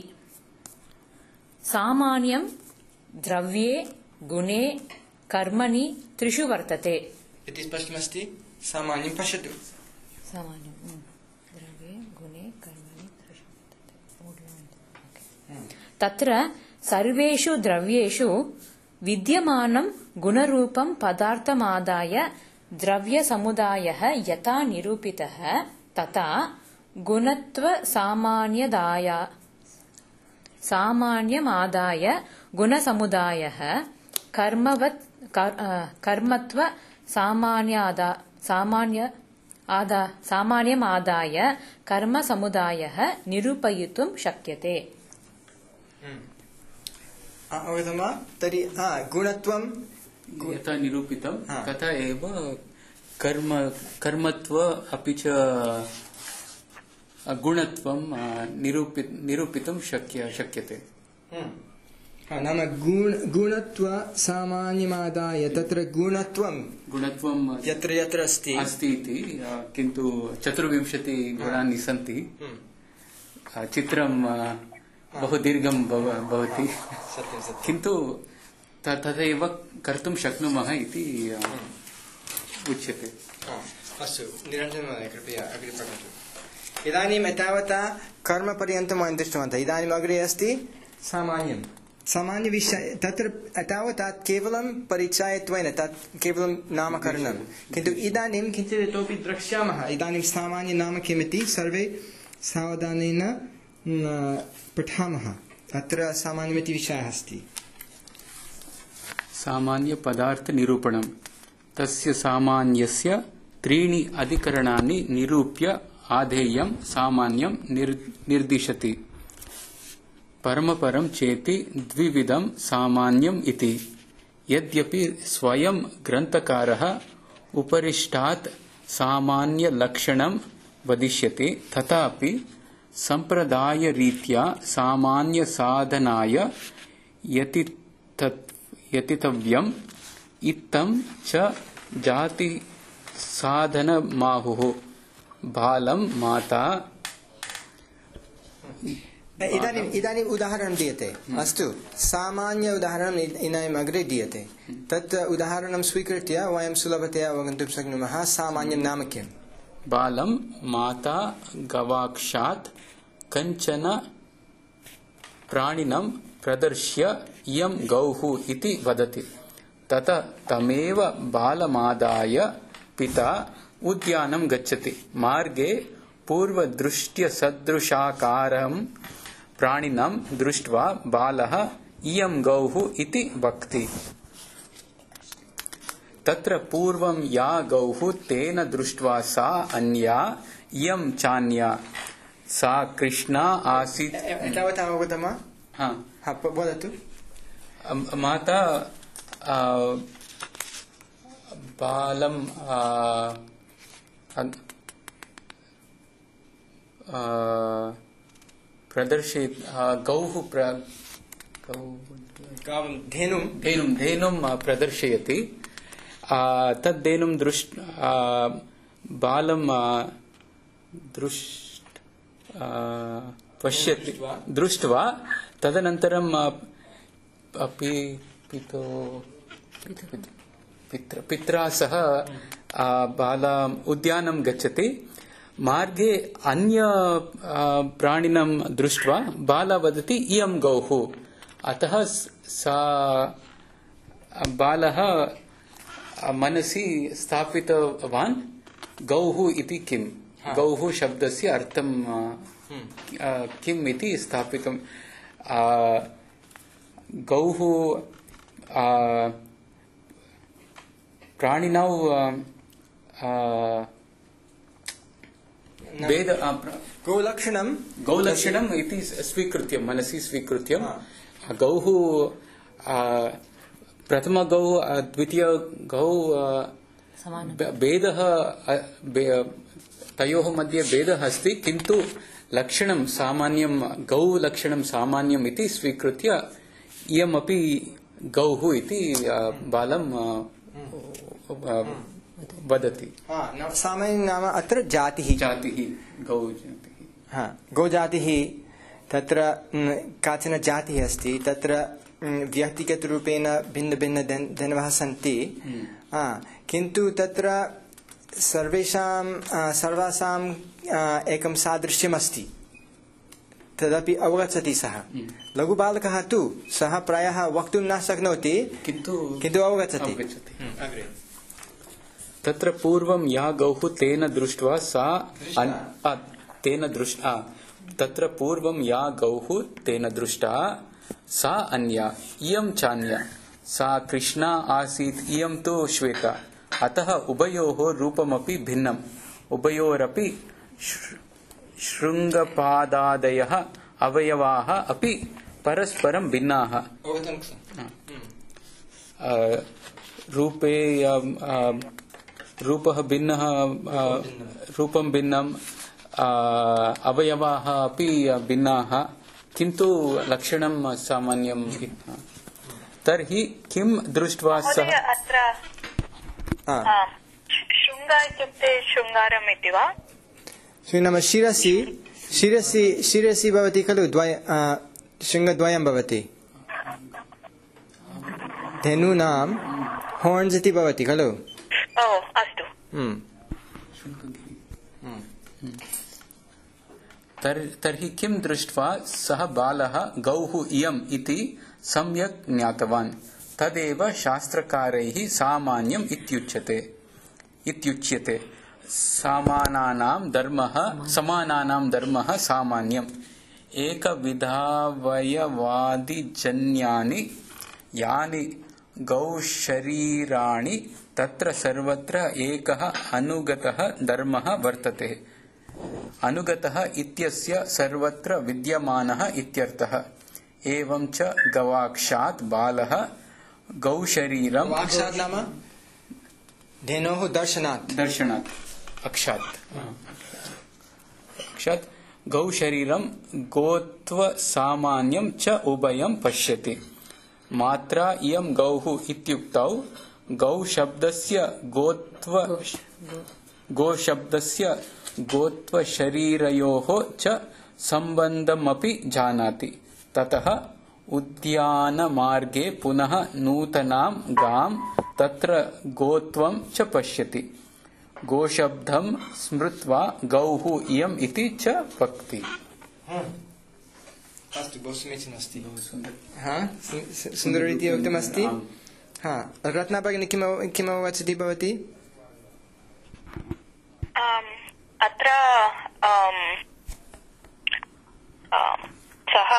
सामान्यं द्रव्ये गुणे कर्मणि त्रिषु वर्तते इति स्पष्टमस्ति सामान्यं पश्यतु सामान्यं द्रव्ये गुणे कर्मणि त्रिषु वर्तते तत्र सर्वेषु द्रव्येषु विद्यमानं गुणरूपं पदार्थमादाय द्रव्यसमुदायः यथा निरूपितः तथा गुणत्वसामान्यदाय सामान्यमादाय गुणसमुदायः कर्मवत् कर्मत्व सामान्यादा सामान्य आदा सामान्यमादाय कर्मसमुदायः निरूपयितुं शक्यते अवगतं वा तर्हि गुणत्वं यथा निरूपितं तथा एव कर्म कर्मत्व अपि च गुणत्वं निरूपि निरूपितुं शक्य शक्यते नाम गुण गुणत्व सामान्यमादाय तत्र गुणत्वं गुणत्वं यत्र यत्र अस्ति अस्ति इति किन्तु चतुर्विंशति गुणानि सन्ति चित्रं बहु दीर्घं भवति किन्तु तथैव कर्तुं शक्नुमः इति उच्यते अस्तु निरञ्जनमहोदय कृपया अग्रे पठतु इदानीम् एतावता कर्मपर्यन्तं वयं दृष्टवन्तः इदानीम् अग्रे अस्ति सामान्यं सामान्यविषय तत्र एतावता केवलं परिचयत्वेन तत् केवलं नामकरणं किन्तु इदानीं किञ्चित् इतोपि द्रक्ष्यामः इदानीं सामान्यनाम किमिति सर्वे सावधानेन पठामः अत्र सामान्यमिति विषयः अस्ति सामान्यपदार्थनिरूपणं तस्य सामान्यस्य त्रीणि अधिकरणानि निरूप्य आधेयं सामान्यं निर्दिशति परमपरं चेति द्विविधं सामान्यम् इति यद्यपि स्वयं ग्रन्थकारः उपरिष्टात् सामान्यलक्षणं वदिष्यति तथापि संप्रदायरीत्या सामान्यसाधनाय यतितव्यम् इत्थं च जातिसाधनमाहुः बालं माता इदानीम् इदानीम् उदाहरणं दीयते अस्तु सामान्य उदाहरणम् इदानीम् अग्रे दीयते तत् उदाहरणं स्वीकृत्य वयं सुलभतया अवगन्तुं शक्नुमः सामान्यं नाम किम् बालं माता गवाक्षात् कञ्चन प्राणिनं प्रदर्श्य इयं गौः इति वदति ततः तमेव बालमादाय पिता उद्यानं गच्छति मार्गे पूर्वदृष्ट्यसदृशाकारं प्राणिनं दृष्ट्वा बालः इयं गौः इति वक्ति तत्र पूर्वं या गौः तेन दृष्ट्वा सा अन्या इयं चान्या सा कृष्णा आसीत् तावत् अवगतं वा हा वदतु माता बालं प्रदर्शयत् गौः प्र धेनुं धेनुं धेनुं प्रदर्शयति तद्धेनुं दृष्ट बालं दृष्ट पश्यति दृष्ट्वा तदनन्तरं अपि पितो पित्र पित्रा सह बालम् उद्यानं गच्छति मार्गे अन्य प्राणिनं दृष्ट्वा बाला वदति इयं गौः अतः सा बालः मनसि स्थापितवान् गौः इति किम् गौः शब्दस्य अर्थं किम् इति स्थापितं गौः प्राणिनौ वेद गौलक्षणं गौलक्षणम् इति स्वीकृत्य मनसि स्वीकृत्य गौः प्रथमगौ द्वितीय गौ भेदः तयोः मध्ये भेदः अस्ति किन्तु लक्षणं सामान्यं गौ लक्षणं सामान्यम् इति स्वीकृत्य इयमपि गौः इति बालं वदति सामान्यं नाम अत्र जातिः जातिः गौ जातिः हा गौजातिः तत्र काचन जातिः अस्ति तत्र व्यक्तिगतरूपेण भिन्न भिन्न धेनवः सन्ति किन्तु तत्र सर्वेषां सर्वासाम् एकं सादृश्यमस्ति तदपि अवगच्छति सः लघुबालकः तु सः प्रायः वक्तुं न शक्नोति किन्तु किन्तु अवगच्छति तत्र पूर्वं या गौः तेन दृष्ट्वा सा तेन दृष्टा तत्र पूर्वं या गौः तेन दृष्टा सा अन्या इयं चान्या सा कृष्णा आसीत् इयं तु श्वेता अतः उभयोः रूपमपि भिन्नम् उभयोरपि शृङ्गपादादयः अवयवाः अपि परस्परं भिन्नाः रूपे रूपः भिन्नः रूपं भिन्नं अवयवाः अपि भिन्नाः किन्तु लक्षणं सामान्यं तर्हि किं दृष्ट्वा सः अत्र शृङ्ग इत्युक्ते शृङ्गारम् इति वा नाम शिरसि शिरसि शिरसि भवति खलु द्वय शृङ्गद्वयं भवति धेनूनां हॉर्न्स् इति भवति खलु ओ अस्तु तर्हि किं दृष्ट्वा सः बालः गौः इयम् इति सम्यक् ज्ञातवान् तदेव शास्त्रकारैः सामान्यम् इत्युच्यते इत्युच्यते समानानां धर्मः समानानां धर्मः सामान्यम् एकविधावयवादिजन्यानि यानि गौशरीराणि तत्र सर्वत्र एकः अनुगतः धर्मः वर्तते अनुगतः इत्यस्य सर्वत्र विद्यमानः इत्यर्थः एवं च गवाक्षात् बालः गौशरीरं गवाक्षात् नाम धेनोः दर्शनात् दर्शनात् अक्षात् साक्षात् गौशरीरं गोत्वसामान्यं च उभयं पश्यति। मात्रा इयं गौः इत्युक्तौ गौशब्दस्य गोत्व गोशब्दस्य गोत्वशरीरयोः च सम्बन्धमपि जानाति। ततः उद्यानमार्गे पुनः नूतनां गां तत्र गोत्वं च पश्यति। गोशब्दं स्मृत्वा गौः इयम् इति च वक्ति। अस्तु, बहु समीचीनम् अस्ति। हा, सुन्दररीत्या उक्तमस्ति। हा, रत्ना भगिनी किम् किम् वदति भवती? अत्र सः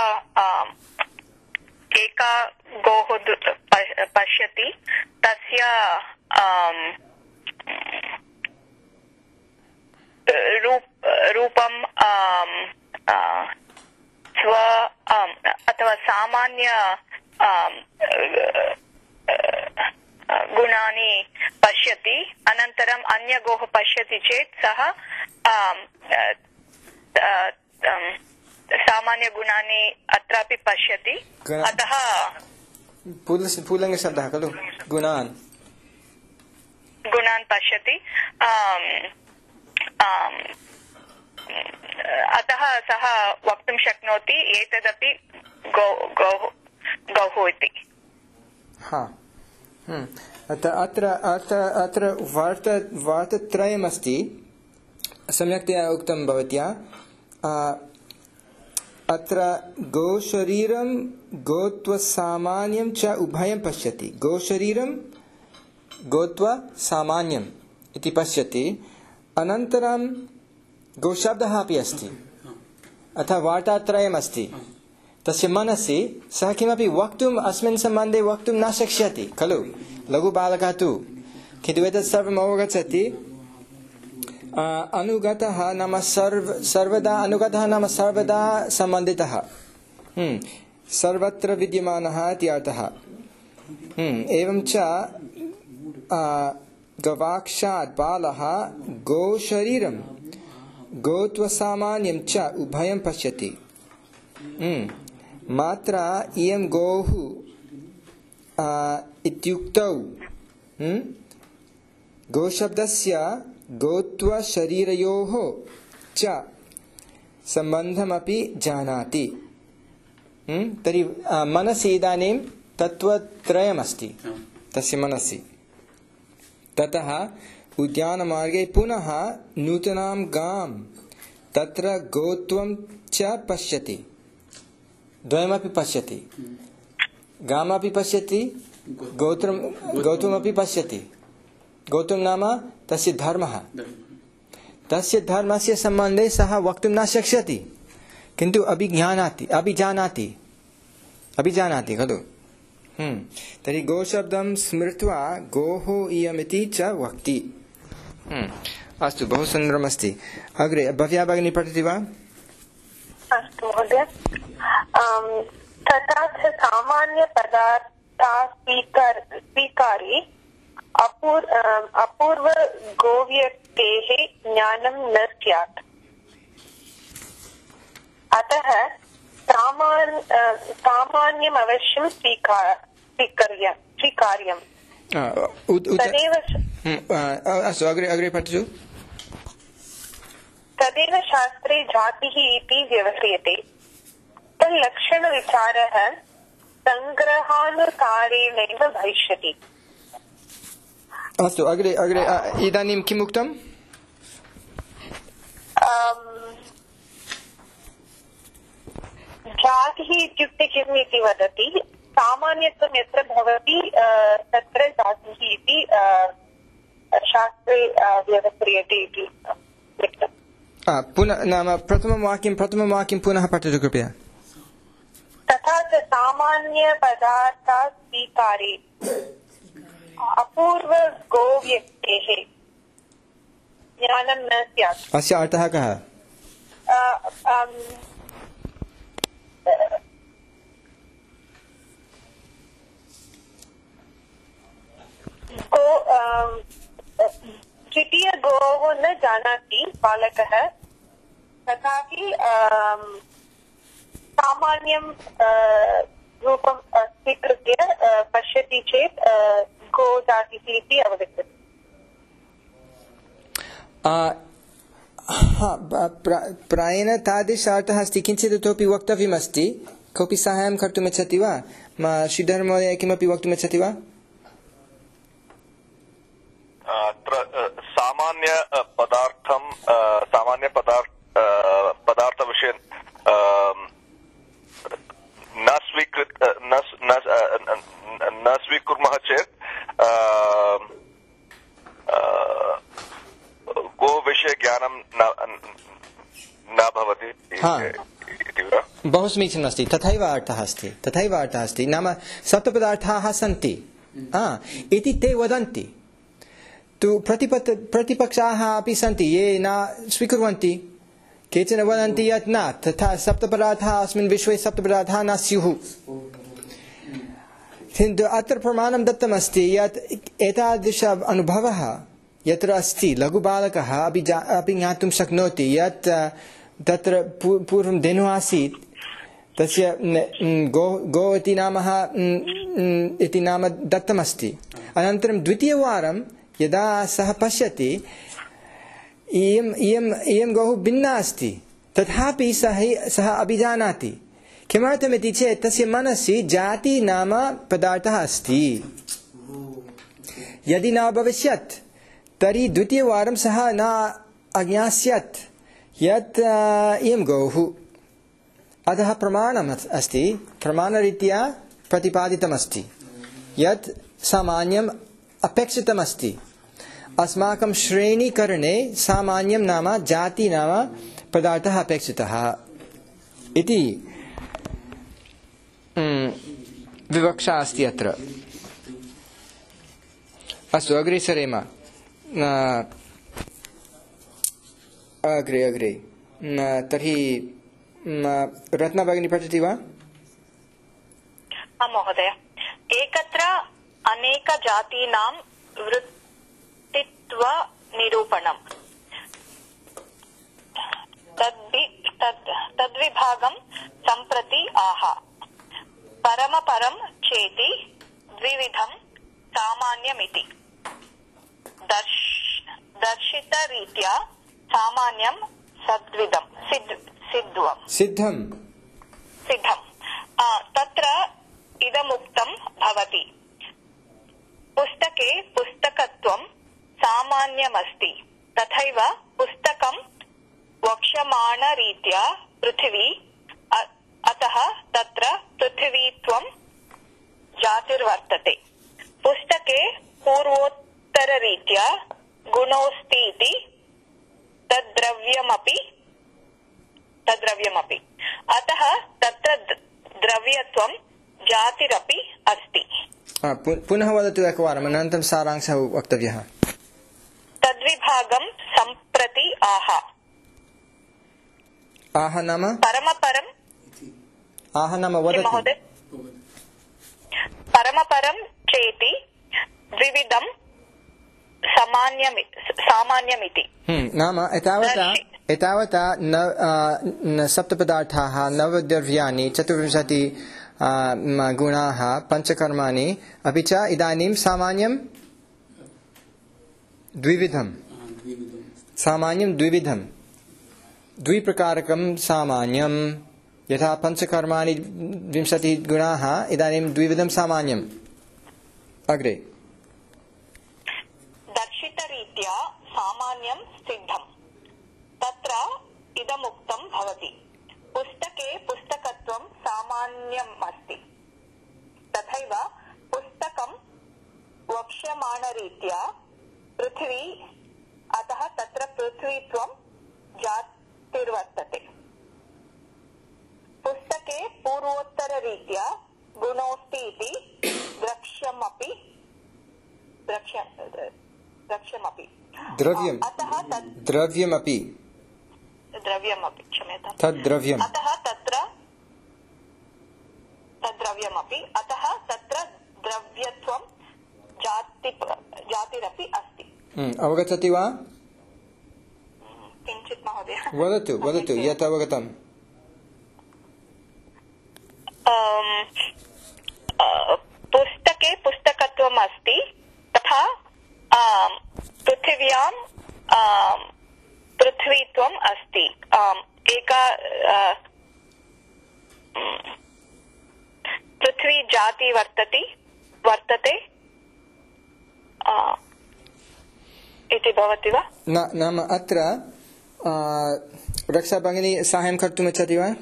एका गोः पश्यति, तस्य रूपं स्व अथवा सामान्य गुणानि पश्यति। अनन्तरम् अन्य गोः पश्यति चेत् सः सामान्य गुणानि अत्रापि पश्यति। अतः पुल्लिङ्गशब्दः खलु, गुणान् गुणान् पश्यति। अतः सः वक्तुं शक्नोति एतदपि गौ गौः गौः इति। अत्र अत्र अत्र वार्त वार्तत्रयमस्ति, सम्यक्तया उक्तं भवत्या। अत्र गोशरीरं गोत्वसामान्यं च उभयं पश्यति। गोशरीरं गोत्वसामान्यम् इति पश्यति। अनन्तरं गोशब्दः अपि अस्ति, अतः वार्तात्रयमस्ति। तस्य मनसि सः किमपि वक्तुम् अस्मिन् सम्बन्धे वक्तुं न शक्ष्यति खलु, लघुबालकः तु। किन्तु एतत् सर्वम् अवगच्छति। अनुगतः नाम सर्व सर्वदा अनुगतः नाम सर्वदा सम्बन्धितः, सर्वत्र विद्यमानः इति अर्थः। एवं च गवाक्षात् बालः गोशरीरं गोत्वसामान्यं च उभयं पश्यति। मात्रा इयं गौः इत्युक्तौ गोशब्दस्य गोत्वशरीरयोः च सम्बन्धमपि जानाति। तर्हि मनसि इदानीं तत्त्वत्रयमस्ति तस्य मनसि। ततः उद्यानमार्गे पुनः नूतनां गां तत्र गोत्वं च पश्यति। द्वयमपि पश्यति, गामपि पश्यति, गोत्रं गोत्वमपि पश्यति। गोत्वं नाम तस्य धर्मः। तस्य धर्मस्य सम्बन्धे सः वक्तुं न शक्ष्यति, किन्तु अभिज्ञानाति अभिजानाति अभिजानाति खलु। तर्हि गोशब्दं स्मृत्वा गोः इयमिति च वक्ति। अस्तु, बहु सुन्दरमस्ति। अग्रे भव्या भगिनी पठति वा? अस्तु महोदय। तथा च सामान्यपदार्था स्वीकारि अपूर्व अपूर्व गोव्यक्तेः ज्ञानं न स्यात्। अतः सामान्यम् अवश्यं स्वीकार्यं स्वीकार्यम्। तदेव अस्तु, अग्रे अग्रे पठतु। तदेव शास्त्रे जातिः इति व्यवह्रियते। तल्लक्षणविचारः सङ्ग्रहानुसारेणैव भविष्यति। अस्तु, अग्रे अग्रे इदानीं किम् उक्तम्? जातिः इत्युक्ते किम् इति वदति। सामान्यत्वं यत्र भवति तत्र जातिः इति शास्त्रे व्यवह्रियते इति लिखितम्। पुनः नाम प्रथमं वाक्यं प्रथमं वाक्यं पुनः पठतु कृपया। तथा च सामान्यपदार्था स्वीकारे अपूर्व गोव्यक्तेः ज्ञानं न स्यात्। अस्य अर्थः कः? गो तृतीय गोः न जानाति बालकः, तथापि सामान्यं रूपं स्वीकृत्य पश्यति चेत् गो जातिः इति अवगच्छति। प्रायेण तादृश अर्थः अस्ति। किञ्चित् इतोपि वक्तव्यमस्ति। कोऽपि साहाय्यं कर्तुम् इच्छति वा? श्रीधर महोदय किमपि वक्तुम् इच्छति वा? अत्र सामान्य पदार्थं सामान्य पदार्थ पदार्थविषये न स्वीकृत न स्वीकुर्मः चेत् गो विषये ज्ञानं न भवति इति वा? बहु समीचीनम् अस्ति। तथैव अर्थः अस्ति तथैव अर्थः अस्ति। नाम सप्तपदार्थाः सन्ति इति ते वदन्ति। तु प्रतिपत् प्रतिपक्षाः अपि सन्ति ये न स्वीकुर्वन्ति। केचन वदन्ति यत् न तथा सप्तपदार्थाः अस्मिन् विश्वे सप्तपदार्थाः न स्युः। किन्तु अत्र प्रमाणं दत्तमस्ति यत् एतादृश अनुभवः यत्र अस्ति लघुबालकः अपि अपि ज्ञातुं शक्नोति यत् तत्र पूर्वं धेनुः आसीत् तस्य गो गो इति नाम इति नाम दत्तमस्ति। अनन्तरं द्वितीयवारं यदा सः पश्यति इयम् इयम् इयं गौः भिन्ना अस्ति तथापि सः सः अभिजानाति। किमर्थमिति चेत् तस्य मनसि जाति नाम पदार्थः अस्ति। यदि न भविष्यत् तर्हि द्वितीयवारं सः न अज्ञास्यत् यत् इयं गौः। अतः प्रमाणम् अस्ति प्रमाणरीत्या प्रतिपादितमस्ति यत् सामान्यम् अपेक्षितमस्ति। अस्माकं श्रेणीकरणे सामान्यं नाम जाति नाम पदार्थः अपेक्षितः इति विवक्षा अस्ति अत्र। अस्तु अग्रे सरेम। अग्रे अग्रे तर्हि रत्ना भगिनी पठति वा? महोदय, एकत्र अनेकजातीनां वृत्तित्व निरूपणम् तद्विभागं सम्प्रति आह परमपरं चेति द्विविधं सामान्यमिति दर्शितरीत्या सामान्यं सद्विधं सिद्धं सिद्धं सिद्धं तत्र इदमुक्तं भवति। पुस्तके पुस्तकत्वं सामान्यमस्ति तथैव पुस्तकं वक्ष्यमाणरीत्या पृथिवी अतः तत्र पृथिवीत्वं जातिर्वर्तते। पुस्तके पूर्वोत्तररीत्या गुणोऽस्ति इति तद्द्रव्यमपि तद्द्रव्यमपि अतः तत्र द्रव्यत्वं जातिरपि अस्ति। पुनः वदतु एकवारम् अनन्तरं सारांशः वक्तव्यः। तद्विभागं सम्प्रति आह आह नाम परमपरम् आह नाम वदतु महोदय। परमपरं चेति द्विविधं सामान्यमिति नाम एतावता एतावता न सप्तपदार्थाः नवद्रव्याणि चतुर्विंशति गुणाः पञ्चकर्माणि अपि च इदानीं सामान्यं द्विविधं सामान्यं द्विविधं द्विप्रकारकं सामान्यं यथा पञ्चकर्माणि विंशतिः गुणाः इदानीं द्विविधं सामान्यम्। अग्रे दर्शितरीत्या सामान्यं सिद्धं तत्र इदमुक्तं भवति। पुस्तके पुस्तकत्वं सामान्यम् अस्ति तथैव पुस्तकं वक्ष्यमाणरीत्या पृथिवी अतः तत्र पृथ्वीत्वं जातिर्वर्तते। पुस्तके पूर्वोत्तररीत्या गुणोऽस्ति इति द्रक्ष्यमपि द्रक्ष्यमपि द्रव्यम् अतः द्रव्यमपि द्रव्यमपि क्षम्यताम् तद्द्रव्यम् अतः तत्र तद्द्रव्यमपि अतः तत्र द्रव्यत्वं जाति जातिरपि अस्ति। अवगच्छति वा? किञ्चित् महोदय। महोदय। वदतु वदतु यत् अवगतम्। पुस्तके पुस्तकत्वम् अस्ति तथा पृथिव्यां पृथ्वीत्वम् अस्ति। एका पृथ्वी जाति वर्तते वर्तते इति भवति वा? न नाम अत्र रक्षा भगिनी साहाय्यं कर्तुम् इच्छति वा?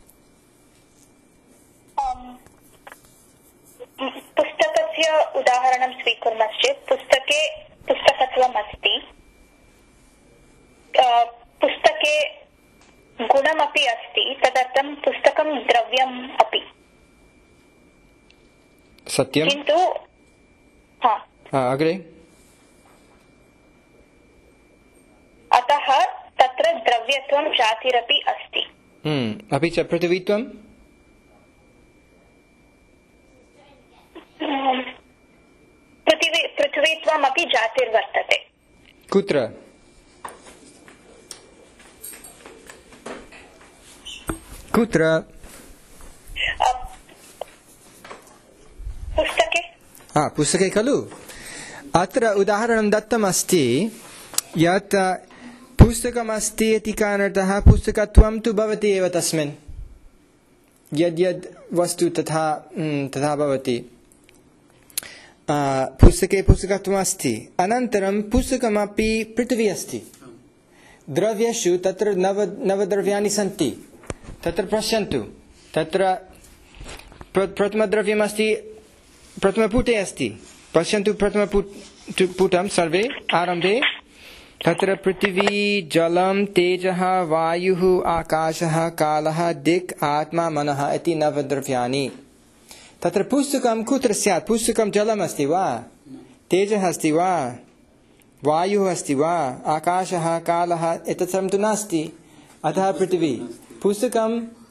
पुस्तकस्य उदाहरणं स्वीकुर्मश्चेत् पुस्तके पुस्तकत्वम् अस्ति, पुस्तके गुणमपि अस्ति, तदर्थं पुस्तकं द्रव्यम् अपि। सत्यं। किन्तु अग्रे अतः तत्र द्रव्यत्वं जातिरपि अस्ति। अपि च पृथिवीत्वं पृथिवी पृथ्वीत्वमपि जातिर्वर्तते। कुत्र? कुत्र? पुस्तके। हा पुस्तके खलु। अत्र उदाहरणं दत्तमस्ति यत् पुस्तकमस्ति इति कारणतः पुस्तकत्वं तु भवति एव तस्मिन्। यद्यद् वस्तु तथा तथा भवति। पुस्तके पुस्तकत्वम् अस्ति, अनन्तरं पुस्तकमपि पृथिवी अस्ति। द्रव्येषु तत्र नव नवद्रव्याणि सन्ति। तत्र पश्यन्तु, तत्र प्रथमद्रव्यमस्ति, प्रथमपुटे अस्ति। पश्यन्तु प्रथमपुटं सर्वे आरम्भे। तत्र पृथिवी, जलं, तेजः, वायुः, आकाशः, कालः, दिक्, आत्मा, मनः इति नवद्रव्याणि। तत्र पुस्तकं कुत्र स्यात्? पुस्तकं जलमस्ति वा? तेजः अस्ति वा? वायुः अस्ति वा? आकाशः, कालः एतत् सर्वं तु नास्ति। अतः पृथिवी। पुस्तकं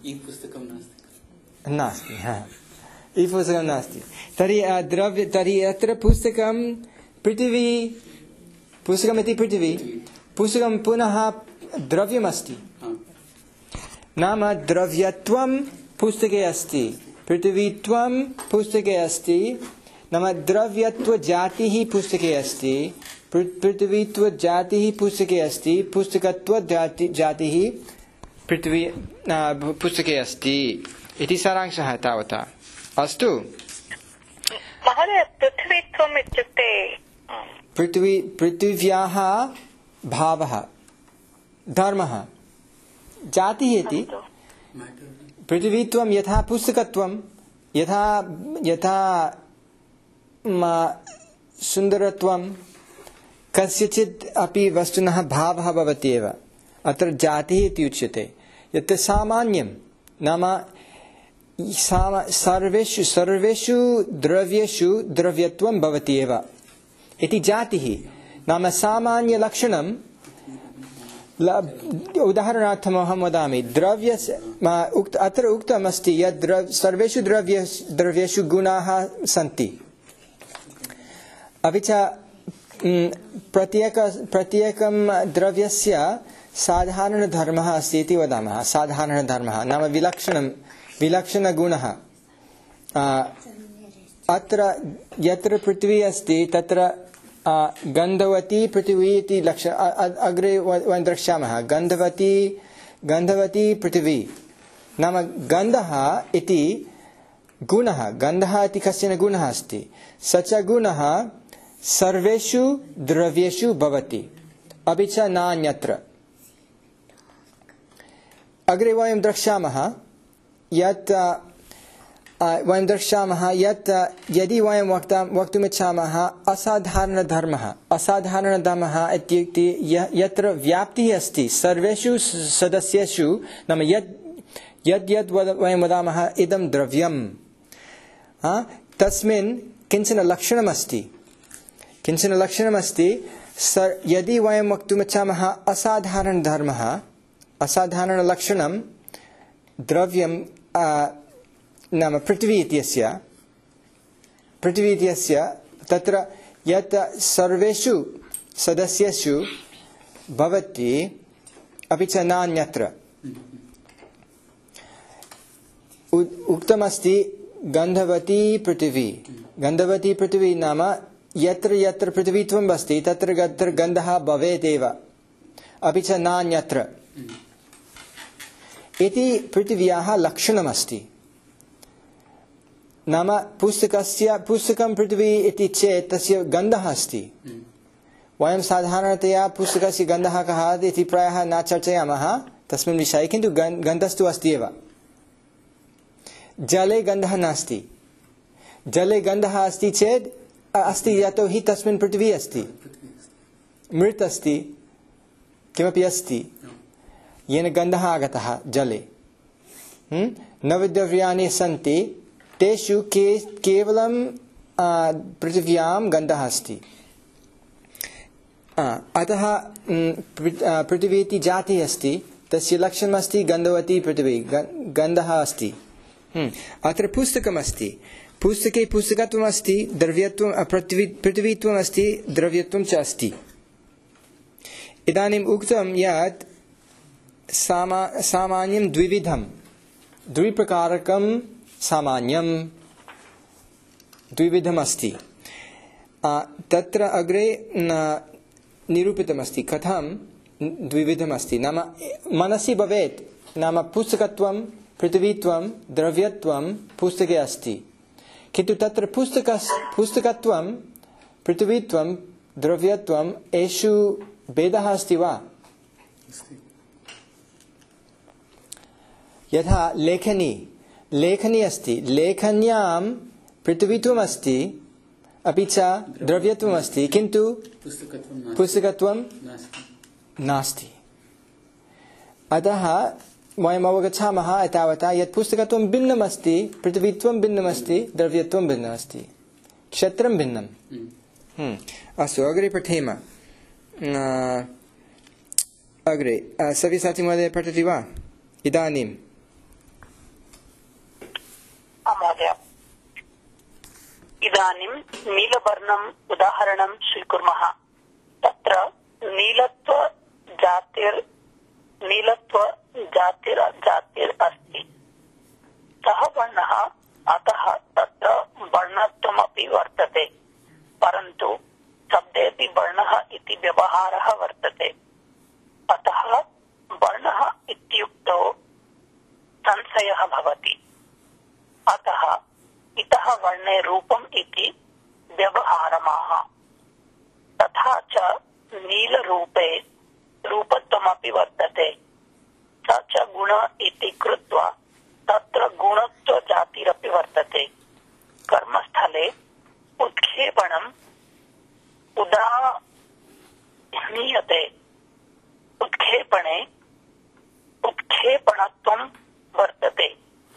नास्ति। ई पुस्तकं नास्ति। तर्हि द्रव्य तर्हि अत्र पुस्तकं पृथिवी, पुस्तकमिति पृथिवी, पुस्तकं पुनः द्रव्यमस्ति। नाम द्रव्यत्वं पुस्तके अस्ति, पृथिवीत्वं पुस्तके अस्ति। नाम द्रव्यत्वजातिः पुस्तके अस्ति, पृथिवीत्वजातिः पुस्तके अस्ति, पुस्तकत्वजातिः पृथ्वी पुस्तके अस्ति इति सारांशः तावता। अस्तु महोदय, पृथ्वीत्वम् इत्युक्ते पृथ्वी पृथिव्याः भावः, धर्मः, जातिः इति। पृथिवीत्वं यथा पुस्तकत्वं, यथा यथा सुन्दरत्वं कस्यचित् अपि वस्तुनः भावः भवति एव। अत्र जातिः इति उच्यते। यत् सामान्यं नाम सर्वेषु सर्वेषु द्रव्येषु द्रव्यत्वं भवति एव इति जातिः। नाम सामान्यलक्षणं। उदाहरणार्थम् अहं वदामि, द्रव्यस्य अत्र उक्तमस्ति यत् सर्वेषु द्रव्य द्रव्येषु गुणाः सन्ति। अपि च प्रत्येक प्रत्येकं द्रव्यस्य साधारणधर्मः अस्ति इति वदामः। साधारणधर्मः नाम विलक्षणं विलक्षणगुणः। अत्र यत्र पृथ्वी अस्ति तत्र गन्धवती पृथिवी इति लक्ष्य अग्रे वयं द्रक्ष्यामः। गन्धवती गन्धवती पृथिवी नाम गन्धः इति गुणः। गन्धः इति कश्चन गुणः अस्ति। स च गुणः सर्वेषु द्रव्येषु भवति, अपि च नान्यत्र। अग्रे वयं द्रक्ष्यामः यत् वयं द्रक्ष्यामः यत् यदि वयं वक्ता वक्तुमिच्छामः असाधारणधर्मः। असाधारणधर्मः इत्युक्ते यत्र व्याप्तिः अस्ति सर्वेषु सदस्येषु। नाम यत् यद् यद् वयं वदामः इदं द्रव्यं, तस्मिन् किञ्चन लक्षणमस्ति। किञ्चन लक्षणमस्ति। यदि वयं वक्तुमिच्छामः असाधारणधर्मः, असाधारणलक्षणं द्रव्यं नाम पृथ्वी इत्यस्य पृथ्वी इत्यस्य तत्र यत् सर्वेषु सदस्येषु भवति अपि च नान्यत्र उक्तमस्ति गन्धवती पृथिवी। गन्धवती पृथिवी नाम यत्र यत्र पृथिवीत्वम् अस्ति तत्र तत्र गन्धः भवेदेव, अपि च नान्यत्र इति पृथिव्याः लक्षणमस्ति। नाम पुस्तकस्य पुस्तकं पृथिवी इति चेत् तस्य गन्धः अस्ति। वयं साधारणतया पुस्तकस्य गन्धः कः इति प्रायः न चर्चयामः तस्मिन् विषये, किन्तु गन्धस्तु अस्ति एव। जले गन्धः नास्ति। जले गन्धः अस्ति चेत् अस्ति यतोहि तस्मिन् पृथिवी अस्ति, मृत् अस्ति, किमपि अस्ति येन गन्धः आगतः जले। नवद्रव्याणि सन्ति, तेषु के केवलं पृथिव्यां गन्धः अस्ति। अतः पृथिवी इति जातिः अस्ति, तस्य लक्षणमस्ति गन्धवती पृथिवी, गन्धः अस्ति। अत्र पुस्तकमस्ति, पुस्तके पुस्तकत्वमस्ति, द्रव्यत्वं पृथिवीत्वमस्ति, द्रव्यत्वं च अस्ति। इदानीम् उक्तं यत् सामा सामान्यं द्विविधं, द्विप्रकारकं सामान्यं द्विविधमस्ति। तत्र अग्रे निरूपितमस्ति कथं द्विविधमस्ति। नाम मनसि भवेत्, नाम पुस्तकत्वं पृथिवीत्वं द्रव्यत्वं पुस्तके अस्ति, किन्तु तत्र पुस्तक पुस्तकत्वं पृथिवीत्वं द्रव्यत्वं एषु भेदः अस्ति वा? यथा लेखनी लेखनी अस्ति, लेखन्यां पृथिवीत्वम् अस्ति अपि च द्रव्यत्वम् अस्ति, किन्तु पुस्तकत्वं नास्ति। अतः वयम् अवगच्छामः एतावता यत् पुस्तकत्वं भिन्नम् अस्ति, पृथिवीत्वं भिन्नम् अस्ति, द्रव्यत्वं भिन्नम् अस्ति, क्षेत्रं भिन्नम्। अस्तु, अग्रे पठेम। अग्रे सव्यसाची महोदय पठति वा इदानीम्? महोदय, इदानीं नीलवर्णम् उदाहरणं स्वीकुर्मः। तत्र नीलत्व जातिर् नीलत्व जातिर् जातिर् अस्ति। सः वर्णः, अतः तत्र वर्णत्वमपि वर्तते, परन्तु शब्देऽपि वर्णः इति व्यवहारः वर्तते। अतः वर्णः इत्युक्तौ संशयः भवति। अतः इतः वर्णे रूपम् इति व्यवहारमाह। तथा च नीलरूपे रूपत्वमपि वर्तते। स च गुण इति कृत्वा तत्र गुणत्वजातिरपि वर्तते। कर्मस्थले उत्क्षेपणम् उदाह्रियते। उत्क्षेपणे उत्क्षेपणत्वं वर्तते।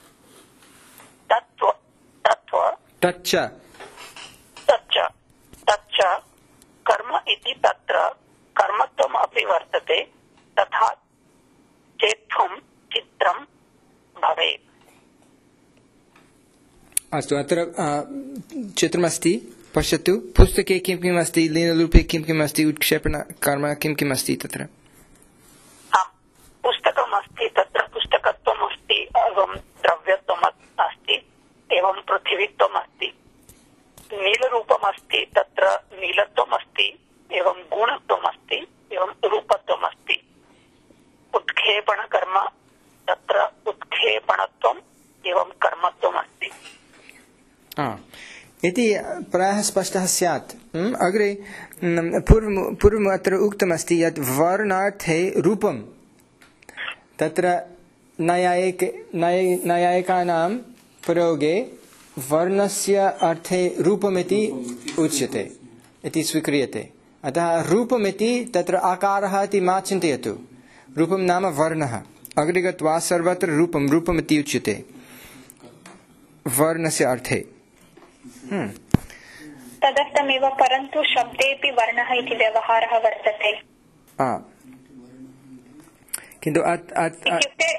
तत्व तत्व तच्च तच्च तच्च कर्म इति तत्र कर्मत्वम् अपि वर्तते। तथा चेत्थुं चित्रं भवेत्। अस्तु, अत्र चित्रमस्ति, पश्यतु। पुस्तके किं किम् अस्ति, लीनरूपे किं किम् अस्ति, उत्क्षेपण कर्म किं किम् अस्ति तत्र? पुस्तकमस्ति, तत्र पुस्तकत्वम् अस्ति, एवं द्रव्यत्वम् अस्ति, एवं पृथिवीत्वम् अस्ति। नीलरूपम् अस्ति, तत्र नीलत्वम् अस्ति, एवं गुणत्वम् अस्ति, एवं रूपत्वम् अस्ति। उत्क्षेपणकर्म, तत्र उत्क्षेपणत्वम् एवं कर्मत्वम् अस्ति। इति प्रायः स्पष्टः स्यात्। अग्रे पूर्वम् पूर्वम् अत्र उक्तमस्ति यत् वर्णार्थे रूपं, तत्र नैयायिक नैयायिकानां प्रयोगे वर्णस्य अर्थे रूपमिति उच्यते इति स्वीक्रियते। अतः रूपमिति तत्र आकारः इति मा चिन्तयतु। रूपं नाम वर्णः। अग्रे गत्वा सर्वत्र रूपं रूपमिति उच्यते वर्णस्य अर्थे। तदर्थमेव परन्तु शब्देऽपि वर्णः इति व्यवहारः वर्तते। किन्तु इत्युक्ते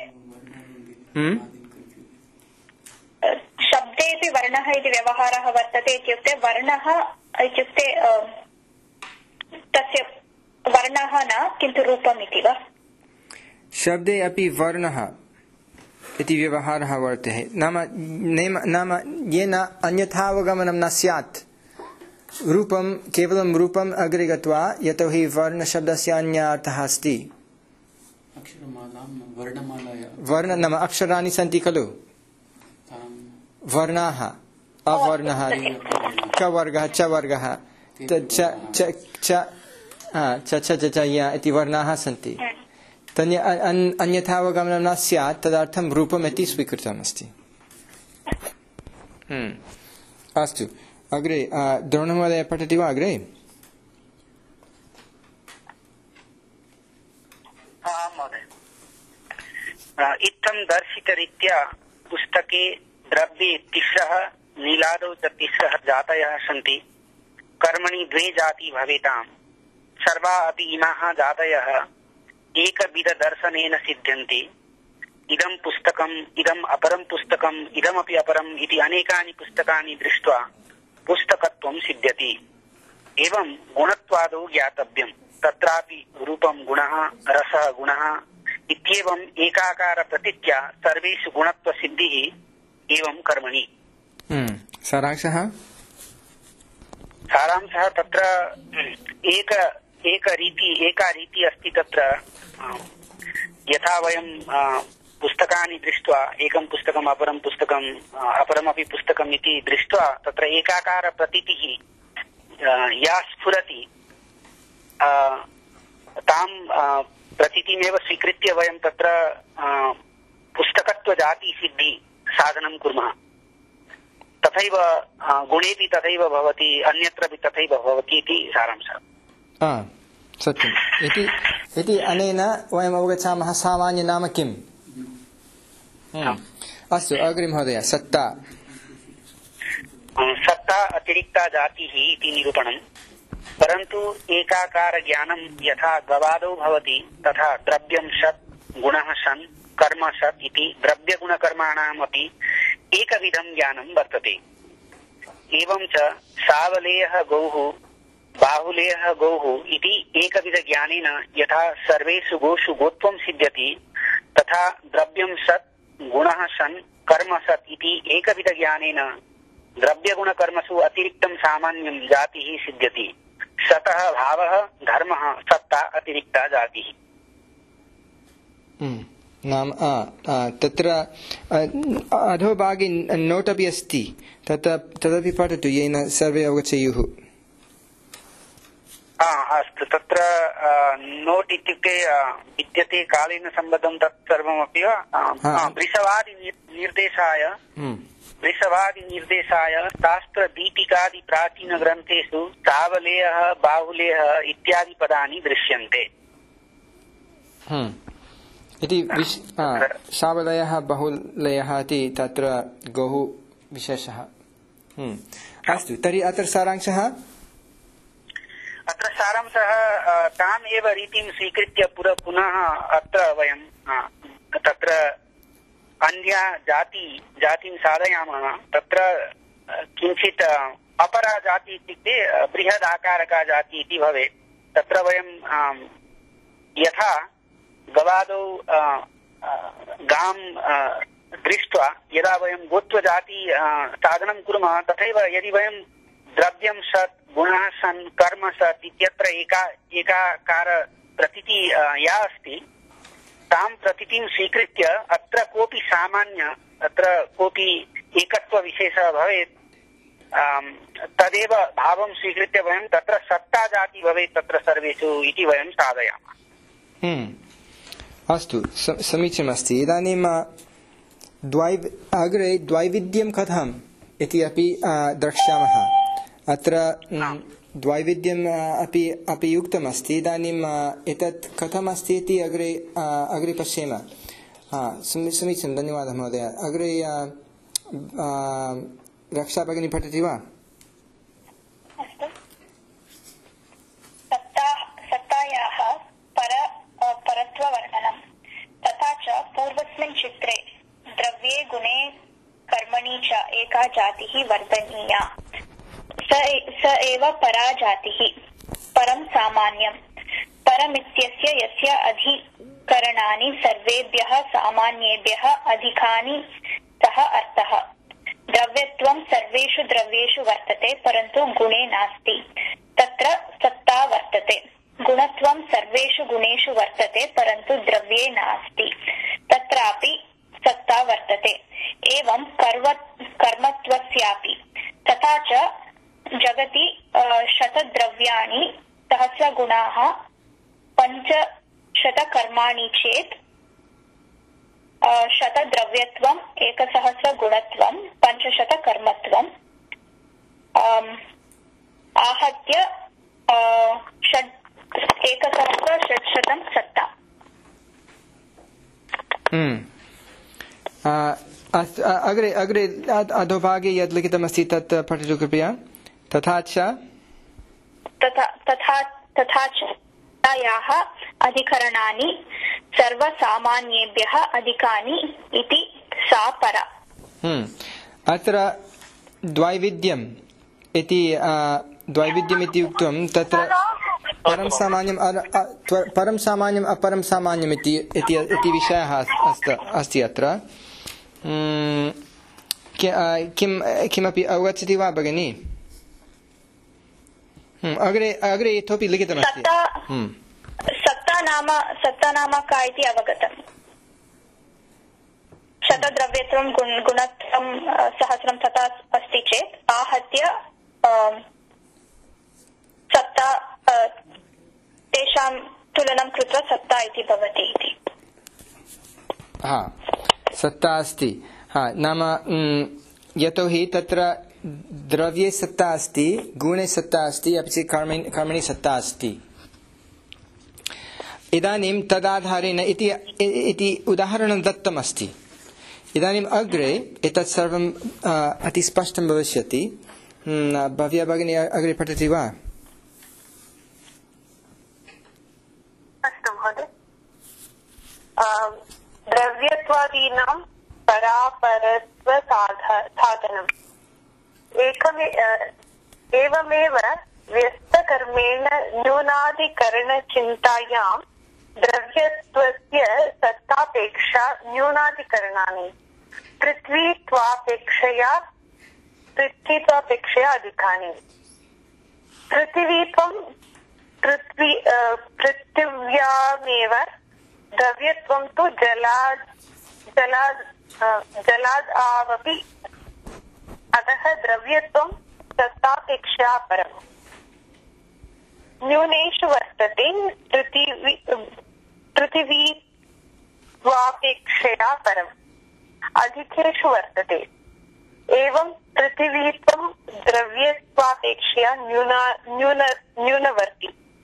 शब्देऽपि वर्णः इति व्यवहारः वर्तते इत्युक्ते वर्णः इत्युक्ते तस्य वर्णः न, किन्तु रूपम् इति वा? शब्दे अपि वर्णः इति व्यवहारः वर्तते। नाम नाम येन अन्यथावगमनं न स्यात्। रूपं केवलं रूपम् अग्रे गत्वा यतोहि वर्णशब्दस्य अन्यः अर्थः अस्ति। वर्ण नाम अक्षराणि सन्ति खलु, वर्णाः अवर्णः क वर्गः च वर्गः च च च च इति वर्णाः सन्ति। तन्य अन्यथावगमनं न स्यात्, तदर्थं रूपम् इति स्वीकृतमस्ति। अस्तु, अग्रे द्रोणमहोदय पठति वा अग्रे? इत्थं दर्शितरीत्या पुस्तके द्रव्ये तिस्रः नीलादौ च तिस्रः जातयः सन्ति। कर्मणि द्वे जाति भवेताम्। सर्वा अपि इमाः जातयः एकविधदर्शनेन सिद्ध्यन्ति। इदं पुस्तकम् इदम् अपरं पुस्तकम् इदमपि अपरम् इति अनेकानि पुस्तकानि दृष्ट्वा पुस्तकत्वं सिद्ध्यति। एवं गुणत्वादौ ज्ञातव्यम्। तत्रापि रूपं गुणः, रसः गुणः इत्येवम् एकाकार प्रतीत्या सर्वेषु गुणत्वसिद्धिः एवं कर्मणि। सारांशः सारांशः तत्र एक एक रीति एका रीति अस्ति। तत्र यथा वयं पुस्तकानि दृष्ट्वा एकं पुस्तकम् अपरं पुस्तकम् अपरमपि पुस्तकम् इति दृष्ट्वा तत्र एकाकार प्रतीतिः या स्फुरति तां प्रतीतिमेव स्वीकृत्य वयं तत्र पुस्तकत्वजातिसिद्धि साधनं कुर्मः। तथैव गुणेपि तथैव भवति, अन्यत्रापि तथैव भवति इति सारांशः। सत्यम्। इति इति अनेन वयम् अवगच्छामः सामान्य नाम किम्। अस्तु, अग्रे महोदय सत्ता। सत्ता अतिरिक्ता जातिः इति निरूपणम्। परन्तु एकाकार ज्ञानं यथा गवादौ भवति तथा द्रव्यं सत् गुणः सन् कर्म सत् इति द्रव्यगुणकर्माणामपि एकविधं ज्ञानं वर्तते। एवं च सावलेयः गौः बाहुलेयः गौः इति एकविधज्ञानेन यथा सर्वेषु गोषु गोत्वं सिद्ध्यति तथा द्रव्यं सत् गुणः सन् कर्म सत् इति एकविधज्ञानेन द्रव्यगुणकर्मसु अतिरिक्तं सामान्यं जातिः सिद्ध्यति। सतः भावः धर्मः सत्ता अतिरिक्ता जातिः। नाम तत्र अधोभागे नोट् अपि अस्ति, तत् तदपि पठतु येन सर्वे अवगच्छेयुः। अस्तु, तत्र नोट् इत्युक्ते विद्यते कालेन सम्बद्धं तत् सर्वमपि वृषवादि निर्देशाय वृषवादि निर्देशाय शास्त्र दीपिकादि प्राचीन ग्रन्थेषु सावलेयः बाहुलेयः इत्यादि पदानि दृश्यन्ते। इति सावलयः बाहुलयः इति तत्र गौः विशेषः। अस्तु, तर्हि अत्र सारांशः अत्र सारांशः ताम् एव रीतिं स्वीकृत्य पुनः अत्र वयं तत्र अन्या जाति जातिं साधयामः। तत्र किञ्चित् अपरा जाति इत्युक्ते बृहदाकारका जाति इति भवेत्। तत्र वयं यथा गवादौ गां दृष्ट्वा यदा वयं गोत्वजाति साधनं कुर्मः तथैव यदि वयं द्रव्यं सत् गुणः सन् कर्म सत् इत्यत्र एका एकाकार प्रतीति या अस्ति तां प्रतीतिं स्वीकृत्य अत्र कोऽपि सामान्य अत्र कोऽपि एकत्वविशेषः भवेत् तदेव भावं स्वीकृत्य वयं तत्र सत्ता जाति भवेत् तत्र सर्वेषु इति वयं साधयामः। अस्तु, समीचीनमस्ति। इदानीं द्वै अग्रे द्वैविध्यं कथम् इति अपि द्रक्ष्यामः। अत्र द्वैविध्यम् अपि अपि उक्तमस्ति। इदानीम् एतत् कथमस्ति इति अग्रे अग्रे पश्येम। समीचीनं, धन्यवादः महोदय। अग्रे रक्षा भगिनी पठति वा? अस्तु। सत्तायाः पर परत्ववर्णनं तथा च पूर्वस्मिन् चित्रे द्रव्ये गुणे कर्मणि च एका जातिः वर्धनीया। स एव परा जातिः। परं सामान्यं। परमित्यस्य यस्य अधिकरणानि सर्वेभ्यः सामान्येभ्यः अधिकानि सः अर्थः। द्रव्यत्वं सर्वेषु द्रव्येषु वर्तते परन्तु गुणे नास्ति, तत्र सत्ता वर्तते। गुणत्वं सर्वेषु गुणेषु वर्तते परन्तु द्रव्ये नास्ति, तत्रापि सत्ता वर्तते। एवं कर्म कर्मत्वस्यापि तथा च जगति शतद्रव्याणि सहस्रगुणाः पञ्चशतकर्माणि चेत् शतद्रव्यत्वम् एकसहस्रगुणत्वं पञ्चशतकर्मत्वम् आहत्य षट् एकसहस्र षट्शतं सत्ता। अग्रे अग्रे अधोभागे यद् लिखितमस्ति तत् पठतु कृपया। तथा च तथा तथा तथा च याः अधिकरणानि सर्वसामान्येभ्यः अधिकानि इति सा परा। अत्र द्वैविध्यम् इति द्वैविध्यम् इति उक्तं तत्र परं सामान्यं परं सामान्यम् अपरं सामान्यम् इति इति विषयः अस्ति अत्र। किं किमपि अवगच्छति वा भगिनी? अग्रे अग्रे इतोपि लिखितमस्ति। सत्ता नाम सत्ता नाम का इति अवगतम्। शतद्रव्यत्वं गुणत्वं सहस्रं तथा अस्ति चेत् आहत्य सत्ता तेषां तुलनं कृत्वा सत्ता इति भवति इति। हा, सत्ता अस्ति। हा, नाम यतोहि तत्र द्रव्ये सत्ता अस्ति, गुणे सत्ता अस्ति, अपि च कर्मणि कर्मणि सत्ता अस्ति। इदानीं तदाधारेण इति इति उदाहरणं दत्तमस्ति। इदानीम् अग्रे एतत् सर्वं अति स्पष्टं भविष्यति। भव्या भगिनी अग्रे पठति वा? अस्तु महोदय। द्रव्यत्वादीनां परापरत्वसाधनम् एकमे एवमेव व्यस्तकर्मेण न्यूनाधिकरणचिन्तायां द्रव्यत्वस्य सत्तापेक्षा न्यूनाधिकरणानि पृथ्वीत्वापेक्षया पृथ्वीत्वापेक्षया अधिकानि। पृथिवीत्वं पृथ्वी पृथिव्यामेव द्रव्यत्वं तु जलाद् जलाद् जलाद् आवपि, अतः द्रव्यत्वं सत्तापेक्षया परम्। न्यूनेषु वर्तते पृथिवी पृथिवीत्वापेक्षया परम्, अधिकेषु वर्तते। एवं पृथिवीत्वं द्रव्यत्वापेक्षया न्यूना न्यून न्यूनवर्ति,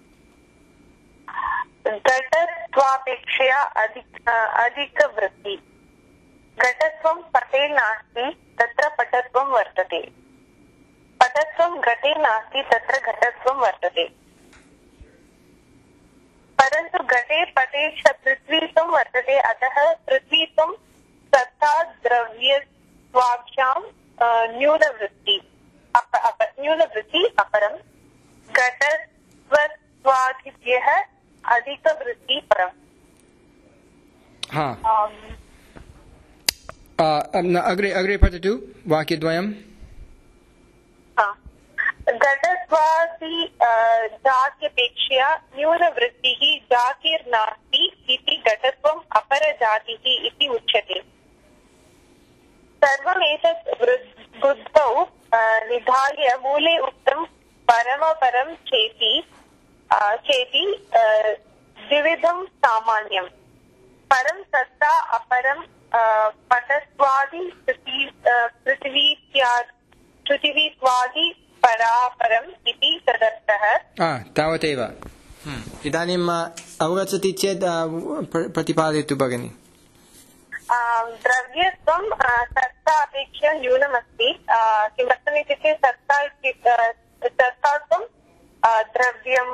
घटत्वापेक्षया अधिक अधिकवृत्ति। घटत्वं पटे नास्ति तत्र पटत्वं वर्तते, पटत्वं घटे नास्ति तत्र घटत्वं वर्तते। परन्तु घटे पटे च पृथ्वीत्वं वर्तते, अतः पृथ्वीत्वं सत्ता द्रव्यत्वाभ्यां न्यूनवृत्ति अप, अप, न्यूनवृत्ति अपरम्। घटत्वादिभ्यः अधिकवृत्ति परम्। अग्रे अग्रे पठतु वाक्यद्वयम्। घटत्वादि जात्यपेक्षया न्यूनवृत्तिः जातिर्नास्ति इति घटत्वम् अपरजातिः इति उच्यते। सर्वमेतत् बुद्धौ निधाय मूले उक्तं परमपरं चेति चेति द्विविधं सामान्यम्। परं सत्ता अपरं पटत्वादि पृथिवीत्वादि परापरम् इति तदर्थः। तावदेव। इदानीम् अवगच्छति चेत् प्रतिपादयतु भगिनि। द्रव्यत्वं सत्ता अपेक्षया न्यूनमस्ति। किमर्थम् इत्युक्ते सत्ता सत्तात्वं द्रव्यं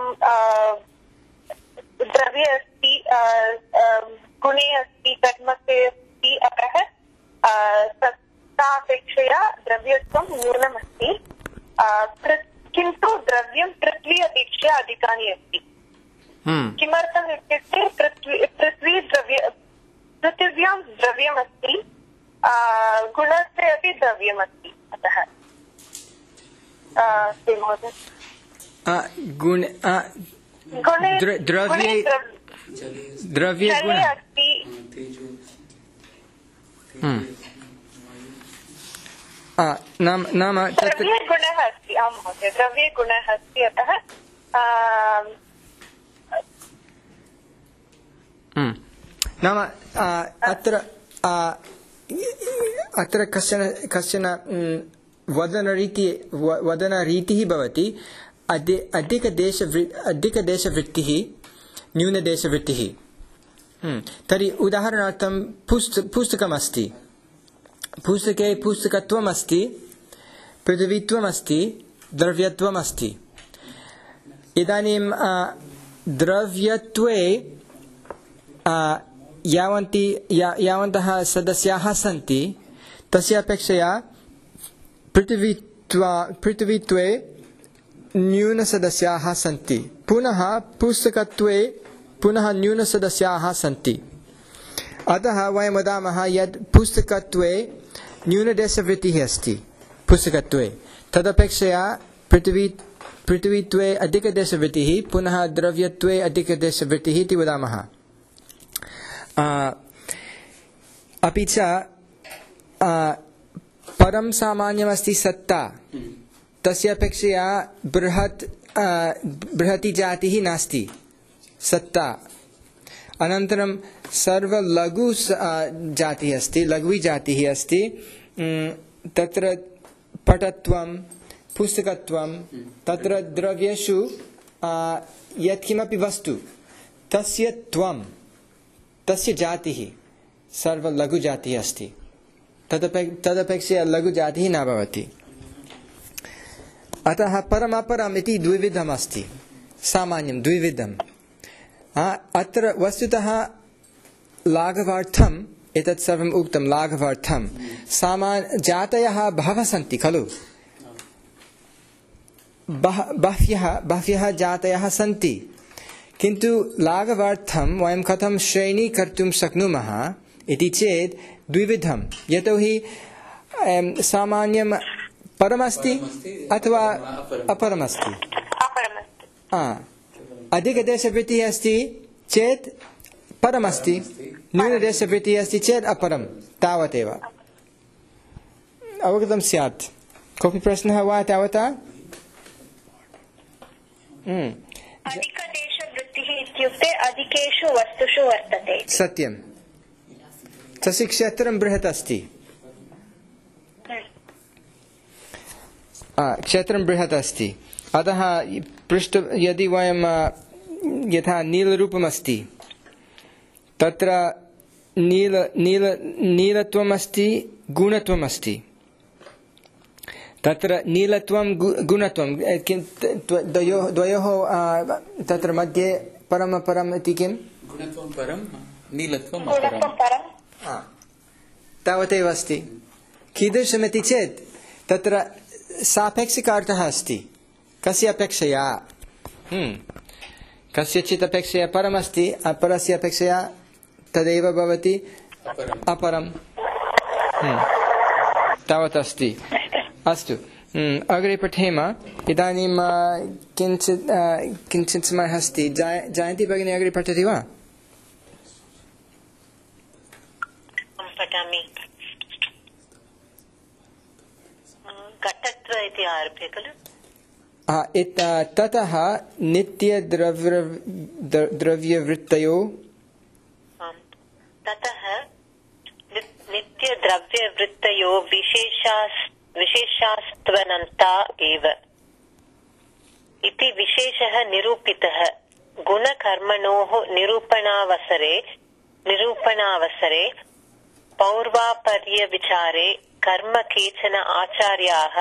द्रव्ये अस्ति, गुणे अस्ति, कर्मत्वे अस्ति, अतः सत्तापेक्षया द्रव्यत्वं न्यूनमस्ति। किन्तु द्रव्यं पृथ्वी अपेक्षया अधिकानि अस्ति। किमर्थम् इत्युक्ते पृथ्वी पृथ्वी द्रव्य पृथिव्यां द्रव्यमस्ति, गुणस्य अपि द्रव्यमस्ति, अतः गुण द्रव्ये द्रव्ये गुणः अस्ति, नाम नाम द्रव्ये गुणः अस्ति। आं महोदय, द्रव्ये गुणः अस्ति, अतः नाम अत्र अत्र कश्चन कश्चन वदनरीतिः वदनरीतिः भवति। अधिकदेश अधिकदेशवृत्तिः न्यूनदेशवृत्तिः। तर्हि उदाहरणार्थं पुस्त पुस्तकमस्ति, पुस्तके पुस्तकत्वमस्ति, पृथिवीत्वमस्ति, द्रव्यत्वमस्ति। इदानीं द्रव्यत्वे यावन्ति यावन्तः सदस्याः सन्ति तस्य अपेक्षया पृथिवीत्वा पृथिवीत्वे न्यूनसदस्याः सन्ति, पुनः पुस्तकत्वे पुनः न्यूनसदस्याः सन्ति। अतः वयं वदामः यत् पुस्तकत्वे न्यूनदेशवृत्तिः अस्ति। पुस्तकत्वे तदपेक्षया पृथिवी पृथिवीत्वे अधिकदेशवृत्तिः, पुनः द्रव्यत्वे अधिकदेशवृत्तिः इति वदामः। अपि च परं सामान्यमस्ति सत्ता, तस्य अपेक्षया बृहत् बृहती जातिः नास्ति सत्ता। अनन्तरं सर्वलघु जातिः अस्ति, लघ्वी जातिः अस्ति। तत्र पटत्वं, पुस्तकत्वं, तत्र द्रव्येषु यत्किमपि वस्तु तस्य त्वं, तस्य जातिः सर्वलघुजातिः अस्ति। तदपे तदपेक्षया लघुजातिः न भवति। अतः परमपरम् इति द्विविधम् अस्ति, सामान्यं द्विविधम्। अत्र वस्तुतः लाघवार्थम् एतत् सर्वम् उक्तं। लाघवार्थं सामान्य जातयः बहवः सन्ति खलु, बह बह्व्यः बह्व्यः जातयः सन्ति, किन्तु लाघवार्थं वयं कथं श्रेणी कर्तुं शक्नुमः इति चेत् द्विविधं। यतोहि सामान्यं परमस्ति अथवा अपरमस्ति। अधिकदेशवृत्तिः अस्ति चेत् परमस्ति, न्यूनदेशवृत्तिः अस्ति चेत् अपरं, तावदेव। अवगतं स्यात्। कोऽपि प्रश्नः वा तावता? अधिकदेशवृत्तिः इत्युक्ते अधिकेषु वस्तुषु वर्तते। सत्यं। तस्य क्षेत्रं बृहत् अस्ति, क्षेत्रं बृहत् अस्ति। अतः पृष्ठ यदि वयं यथा नीलरूपमस्ति, तत्र नील नील नीलत्वमस्ति, गुणत्वमस्ति। तत्र नीलत्वं गुणत्वं द्वयोः द्वयोः तत्र मध्ये परम परम् इति किं? गुणत्वं परं, नीलत्वं परं। तावदेव अस्ति। कीदृशमिति चेत् तत्र सापेक्षिकार्थः अस्ति। कस्य अपेक्षया? कस्यचित् अपेक्षया परमस्ति, अपरस्य अपेक्षया तदेव भवति अपरं। तावत् अस्ति। अस्तु, अग्रे पठेम। इदानीं किञ्चित् किञ्चित् समयः अस्ति। जयन्ती भगिनी अग्रे पठति वा? पठामि। घटत्व इति आरभ्य खलु? ततः नित्यद्रव्य द्रव्यवृत्तयो ततः नित्यद्रव्यवृत्तयो विशेषास् विशेषास्त्वनन्ता एव इति विशेषः निरूपितः। गुणकर्मणोः निरूपणावसरे निरूपणावसरे पौर्वापर्यविचारे कर्म केचन आचार्याः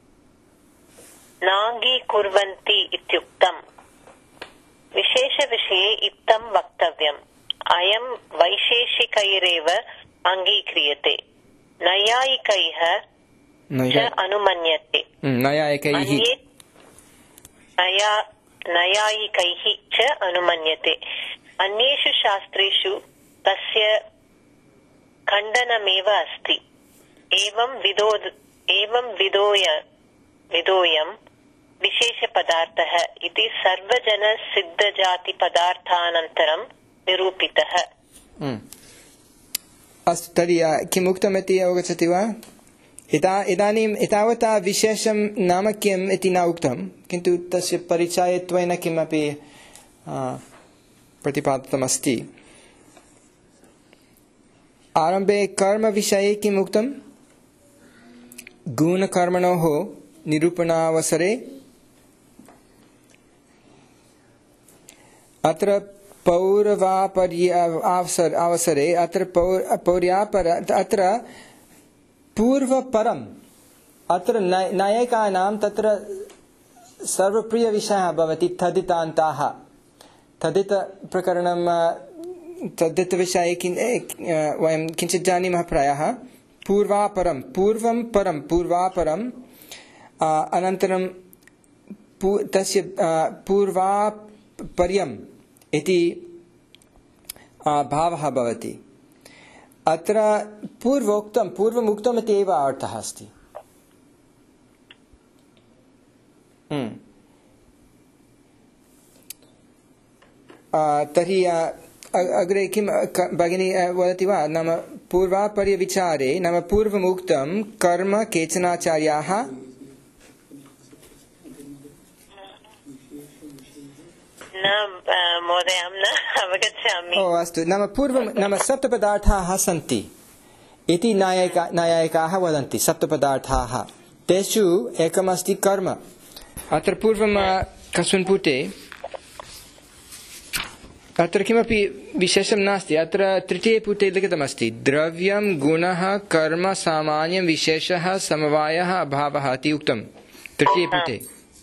नाङ्गीकुर्वन्ति इत्युक्तम्। विशेषविषये इत्थं वक्तव्यम्। अयं वैशेषिकैरेव अङ्गीक्रियते, नैयायिकैः च अनुमन्यते। नैयायिकैः नैयायिकैः च अनुमन्यते। अन्येषु शास्त्रेषु तस्य खण्डनमेव अस्ति। एवं विदो एवं विदोय विदोयं विशेषपदार्थः इति सर्वजनसिद्धजातिपदार्थानन्तरं निरूपितः। अस्तु, तर्हि किम् उक्तमिति अवगच्छति वा? इदा इदानीम् एतावता विशेषं नाम किम् इति न उक्तं, किन्तु तस्य परिचयत्वेन किमपि प्रतिपादितमस्ति। आरम्भे कर्मविषये किम् उक्तं? गुणकर्मणोः निरूपणावसरे अत्र पौर्वापर्यावसर अवसरे अत्र पौर्यापर अत्र पूर्वपरम् अत्र नायकानां तत्र सर्वप्रियविषयः भवति तदितान्ताः। तदितप्रकरणं तद्धितविषये किं वयं किञ्चित् जानीमः प्रायः। पूर्वापरं पूर्वं परं पूर्वापरम् अनन्तरं तस्य पूर्वापर्यम् इति भावः भवति। अत्र पूर्वोक्तं पूर्वमुक्तम् इति एव अर्थः अस्ति। तर्हि अग्रे किं भगिनी वदति वा? नाम पूर्वापर्यविचारे नाम पूर्वमुक्तं कर्म केचनाचार्याः ओ अस्तु, नाम पूर्वं नाम सप्तपदार्थाः सन्ति इति नायका नायकाः वदन्ति। सप्तपदार्थाः, तेषु एकमस्ति कर्म। अत्र पूर्वं कस्मिन् पुटे अत्र किमपि विशेषं नास्ति। अत्र तृतीये पुटे लिखितमस्ति द्रव्यं गुणः कर्म सामान्यं विशेषः समवायः अभावः इति उक्तं तृतीये पुटे।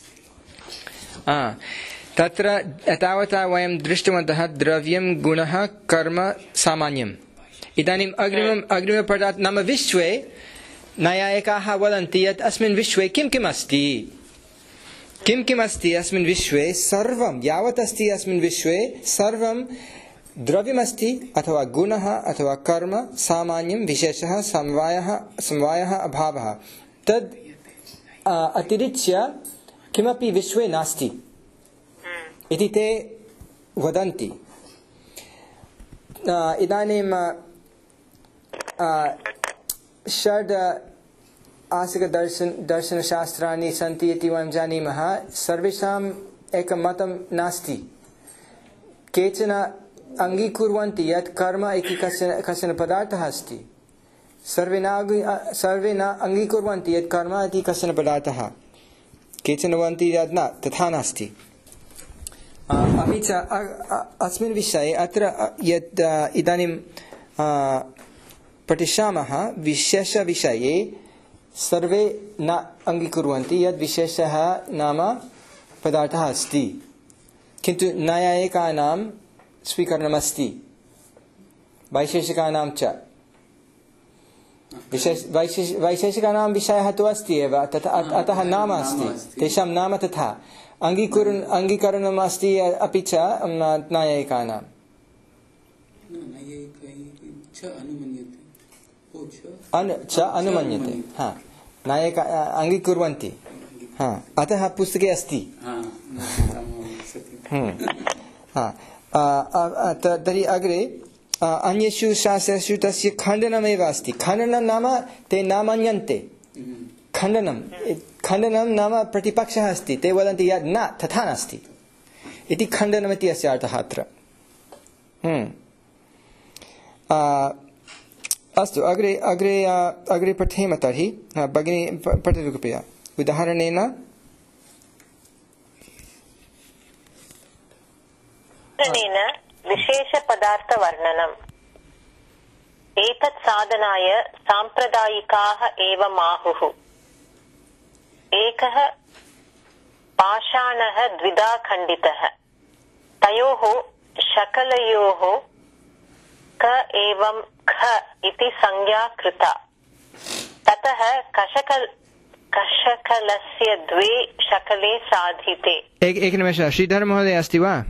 तत्र एतावता वयं दृष्टवन्तः द्रव्यं गुणः कर्म सामान्यम्। इदानीम् अग्रिमम् अग्रिमपदार्थ नाम विश्वे नायकाः वदन्ति यत् अस्मिन् विश्वे किं किम् अस्ति किं किम् अस्ति अस्मिन् विश्वे सर्वं यावत् अस्ति अस्मिन् विश्वे सर्वं द्रव्यमस्ति अथवा गुणः अथवा कर्म सामान्यं विशेषः समवायः समवायः अभावः। तद् अतिरिच्य किमपि विश्वे नास्ति इति ते वदन्ति। इदानीं षड् आस्तिकदर्शन दर्शनशास्त्राणि सन्ति इति वयं जानीमः। सर्वेषाम् एकं मतं नास्ति। केचन अङ्गीकुर्वन्ति यत् कर्म इति कश्चन कश्चन पदार्थः अस्ति। सर्वे न सर्वे न अङ्गीकुर्वन्ति यत् कर्म इति कश्चन पदार्थः। केचन वदन्ति यत् न, तथा नास्ति। अपि च अस्मिन् विषये अत्र यत् इदानीं पठिष्यामः विशेषविषये सर्वे न अङ्गीकुर्वन्ति यद् विशेषः नाम पदार्थः अस्ति, किन्तु नैयायिकानां स्वीकरणमस्ति, वैशेषिकानां च। विशेष वैशेष वैशेषिकानां विषयः तु अस्ति एव, तथा अतः नाम अस्ति, तेषां नाम तथा अङ्गीकुर् अङ्गीकरणम् अस्ति अपि च नैयायिकानां अनु च अनुमन्यते। हा, नायका अङ्गीकुर्वन्ति। हा, अतः पुस्तके अस्ति। तर्हि अग्रे अन्येषु शास्त्रेषु तस्य खण्डनमेव अस्ति। खण्डनं नाम ते न मन्यन्ते। खण्डनं खण्डनं नाम प्रतिपक्षः अस्ति। ते वदन्ति यत् न, तथा नास्ति इति खण्डनमिति अस्य अर्थः अत्र। अस्तु, अग्रे अग्रे अग्रे पठेम तर्हि। भगिनी पठतु कृपया उदाहरणेन। विशेषपदार्थवर्णनम्। एतत् साधनाय साम्प्रदायिकाः एवम् आहुः। एकः पाषाणः द्विधा खण्डितः, तयोः शकलयोः क एवं ख इति संज्ञा कृता। ततः कषक कषकलस्य द्वे शकले साधिते। एकनिमेषः, श्रीधर महोदय अस्ति वा?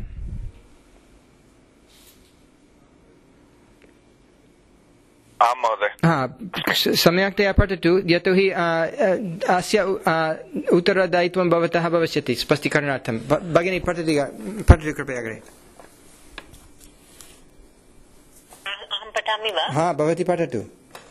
आं महोदय। हा, सम्यक्तया पठतु, यतोहि अस्य उत्तरदायित्वं भवतः भविष्यति स्पष्टीकरणार्थं। भगिनी पठति पठतु कृपया अग्रे। अहं पठामि वा? हा, भवती पठतु।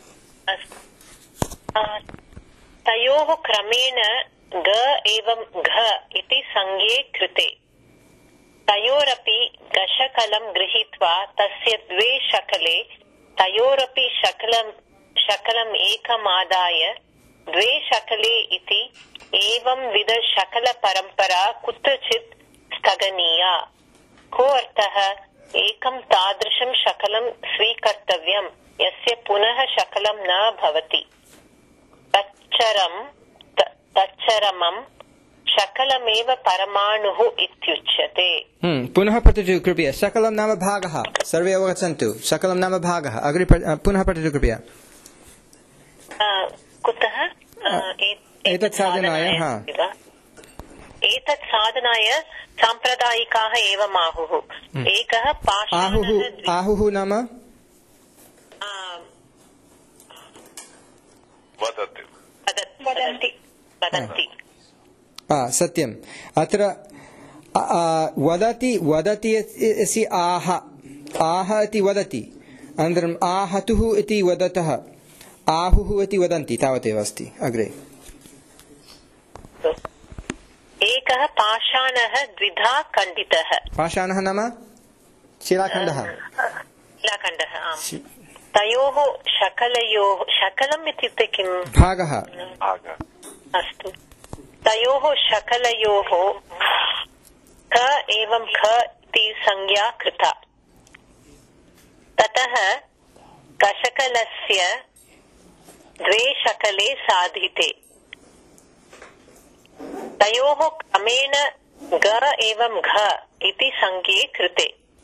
तयोः क्रमेण ग एवं घ इति संज्ञे कृते। तयोरपि गशकलं गृहीत्वा तस्य द्वे शकले तयोरपि शकलं शकलम् एकमादाय द्वे शकले इति एवं विध शकल परंपरा कुत्रचित् स्थगनीया। को अर्थः? एकं तादृशं शकलं स्वीकर्तव्यं यस्य पुनः शकलं न भवति। तच्चरं तच्चरमं शकलमेव परमाणुः इत्युच्यते। हम्म पुनः पठतु कृपया। शकलं नाम भागः, सर्वे अवगच्छन्तु। शकलं नाम भागः। अग्रे पुनः पठतु कृपया। कुतः? एतत् साधनाय एतत् साधनाय साम्प्रदायिकाः एवम् आहुः। एकः आहुः आहुः नाम वदति वदन्ति। सत्यम्। अत्र वदति वदति इति आह आह इति वदति, अनन्तरम् आहतुः इति वदतः, आहुः इति वदन्ति, तावदेव अस्ति। अग्रे एकः पाषाणः द्विधा खण्डितः। पाषाणः नाम शिलाखण्डः। शिलाखण्डः, आम्। तयोः शकलयोः, शकलम् इत्युक्ते किम्? भागः। अस्तु। तयोः शकलयोः क एवं ख इति संज्ञा कृता। ततः कशकलस्य द्वे शकले साधिते। तयोः क्रमेण ग एवं घ इति संज्ञे कृते।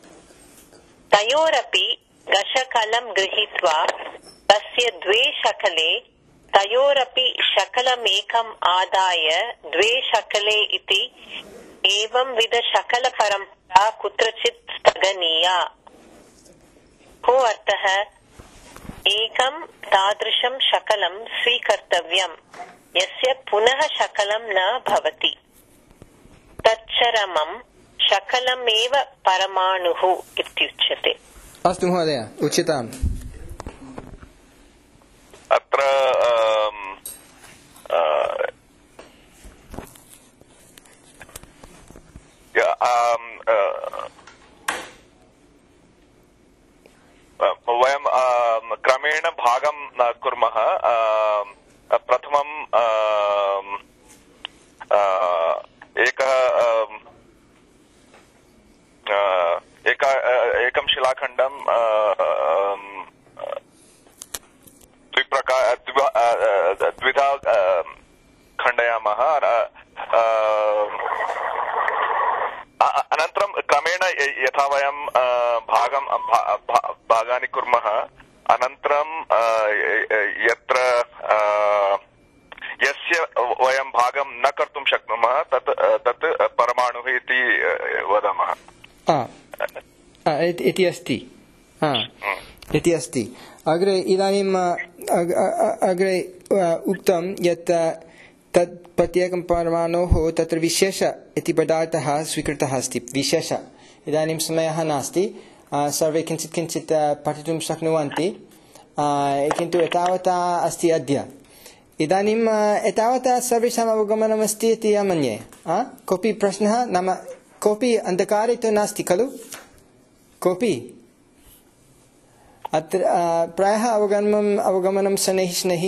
तयोरपि गशकलं गृहीत्वा तस्य द्वे शकले तयोरपि शकलमेकम् आदाय द्वे शकले इति एवं विध शकल परंपरा कुत्रचित् स्थगनीया। को अर्थः? एकं तादृशं शकलं स्वीकर्तव्यं यस्य पुनः शकलं न भवति। तच्चरमं शकलमेव परमाणुः इत्युच्यते। अस्तु महोदय, उच्यताम्। अत्र वयं क्रमेण भागं कुर्मः। प्रथमं एकः एकं शिलाखण्डं द्विप्रकार द्विधा खण्डयामः। अनन्तरं क्रमेण यथा वयं भागं भागानि कुर्मः, अनन्तरं यत्र यस्य वयं भागं न कर्तुं शक्नुमः तत् तत् परमाणुः इति वदामः। इति अस्ति इति अस्ति। अग्रे इदानीम् अग्रे उक्तं यत् तत् प्रत्येकं परमाणोः तत्र विशेष इति पदार्थः स्वीकृतः अस्ति। विशेष। इदानीं समयः नास्ति, सर्वे किञ्चित् किञ्चित् पठितुं शक्नुवन्ति, किन्तु एतावता अस्ति अद्य। इदानीं एतावता सर्वेषाम् अवगमनमस्ति इति अहं मन्ये। कोऽपि प्रश्नः? नाम कोऽपि अन्धकारे तु नास्ति खलु? कोऽपि? अत्र प्रायः अवगमनम् अवगमनं शनैः शनैः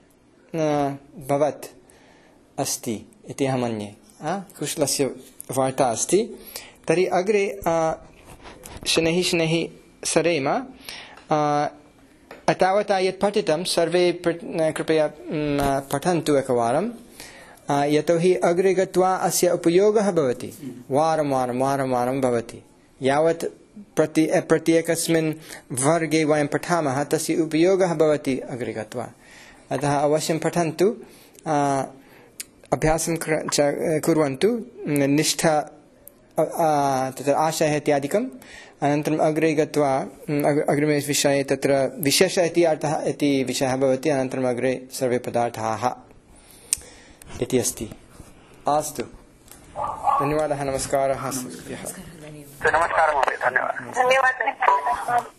भवत् अस्ति इति अहं मन्ये। कुशलस्य वार्ता अस्ति। तर्हि अग्रे शनैः शनैः सरेम। तावता यत् पठितं सर्वे कृपया पठन्तु एकवारं, यतोहि अग्रे गत्वा अस्य उपयोगः भवति। वारं वारं वारं वारं भवति। यावत् प्रति प्रत्येकस्मिन् वर्गे वयं पठामः तस्य उपयोगः भवति अग्रे गत्वा। अतः अवश्यं पठन्तु। अभ्यासं कुर्वन्तु निष्ठा तत्र आशयः इत्यादिकम् अनन्तरम् अग्रे गत्वा अग्रिमे विषये तत्र विशेषः इति अर्थः इति विषयः भवति अनन्तरम् अग्रे सर्वे पदार्थाः इति अस्ति। अस्तु धन्यवादः नमस्कारः। नमस्कारः महोदय धन्यवादः। धन्यवादः।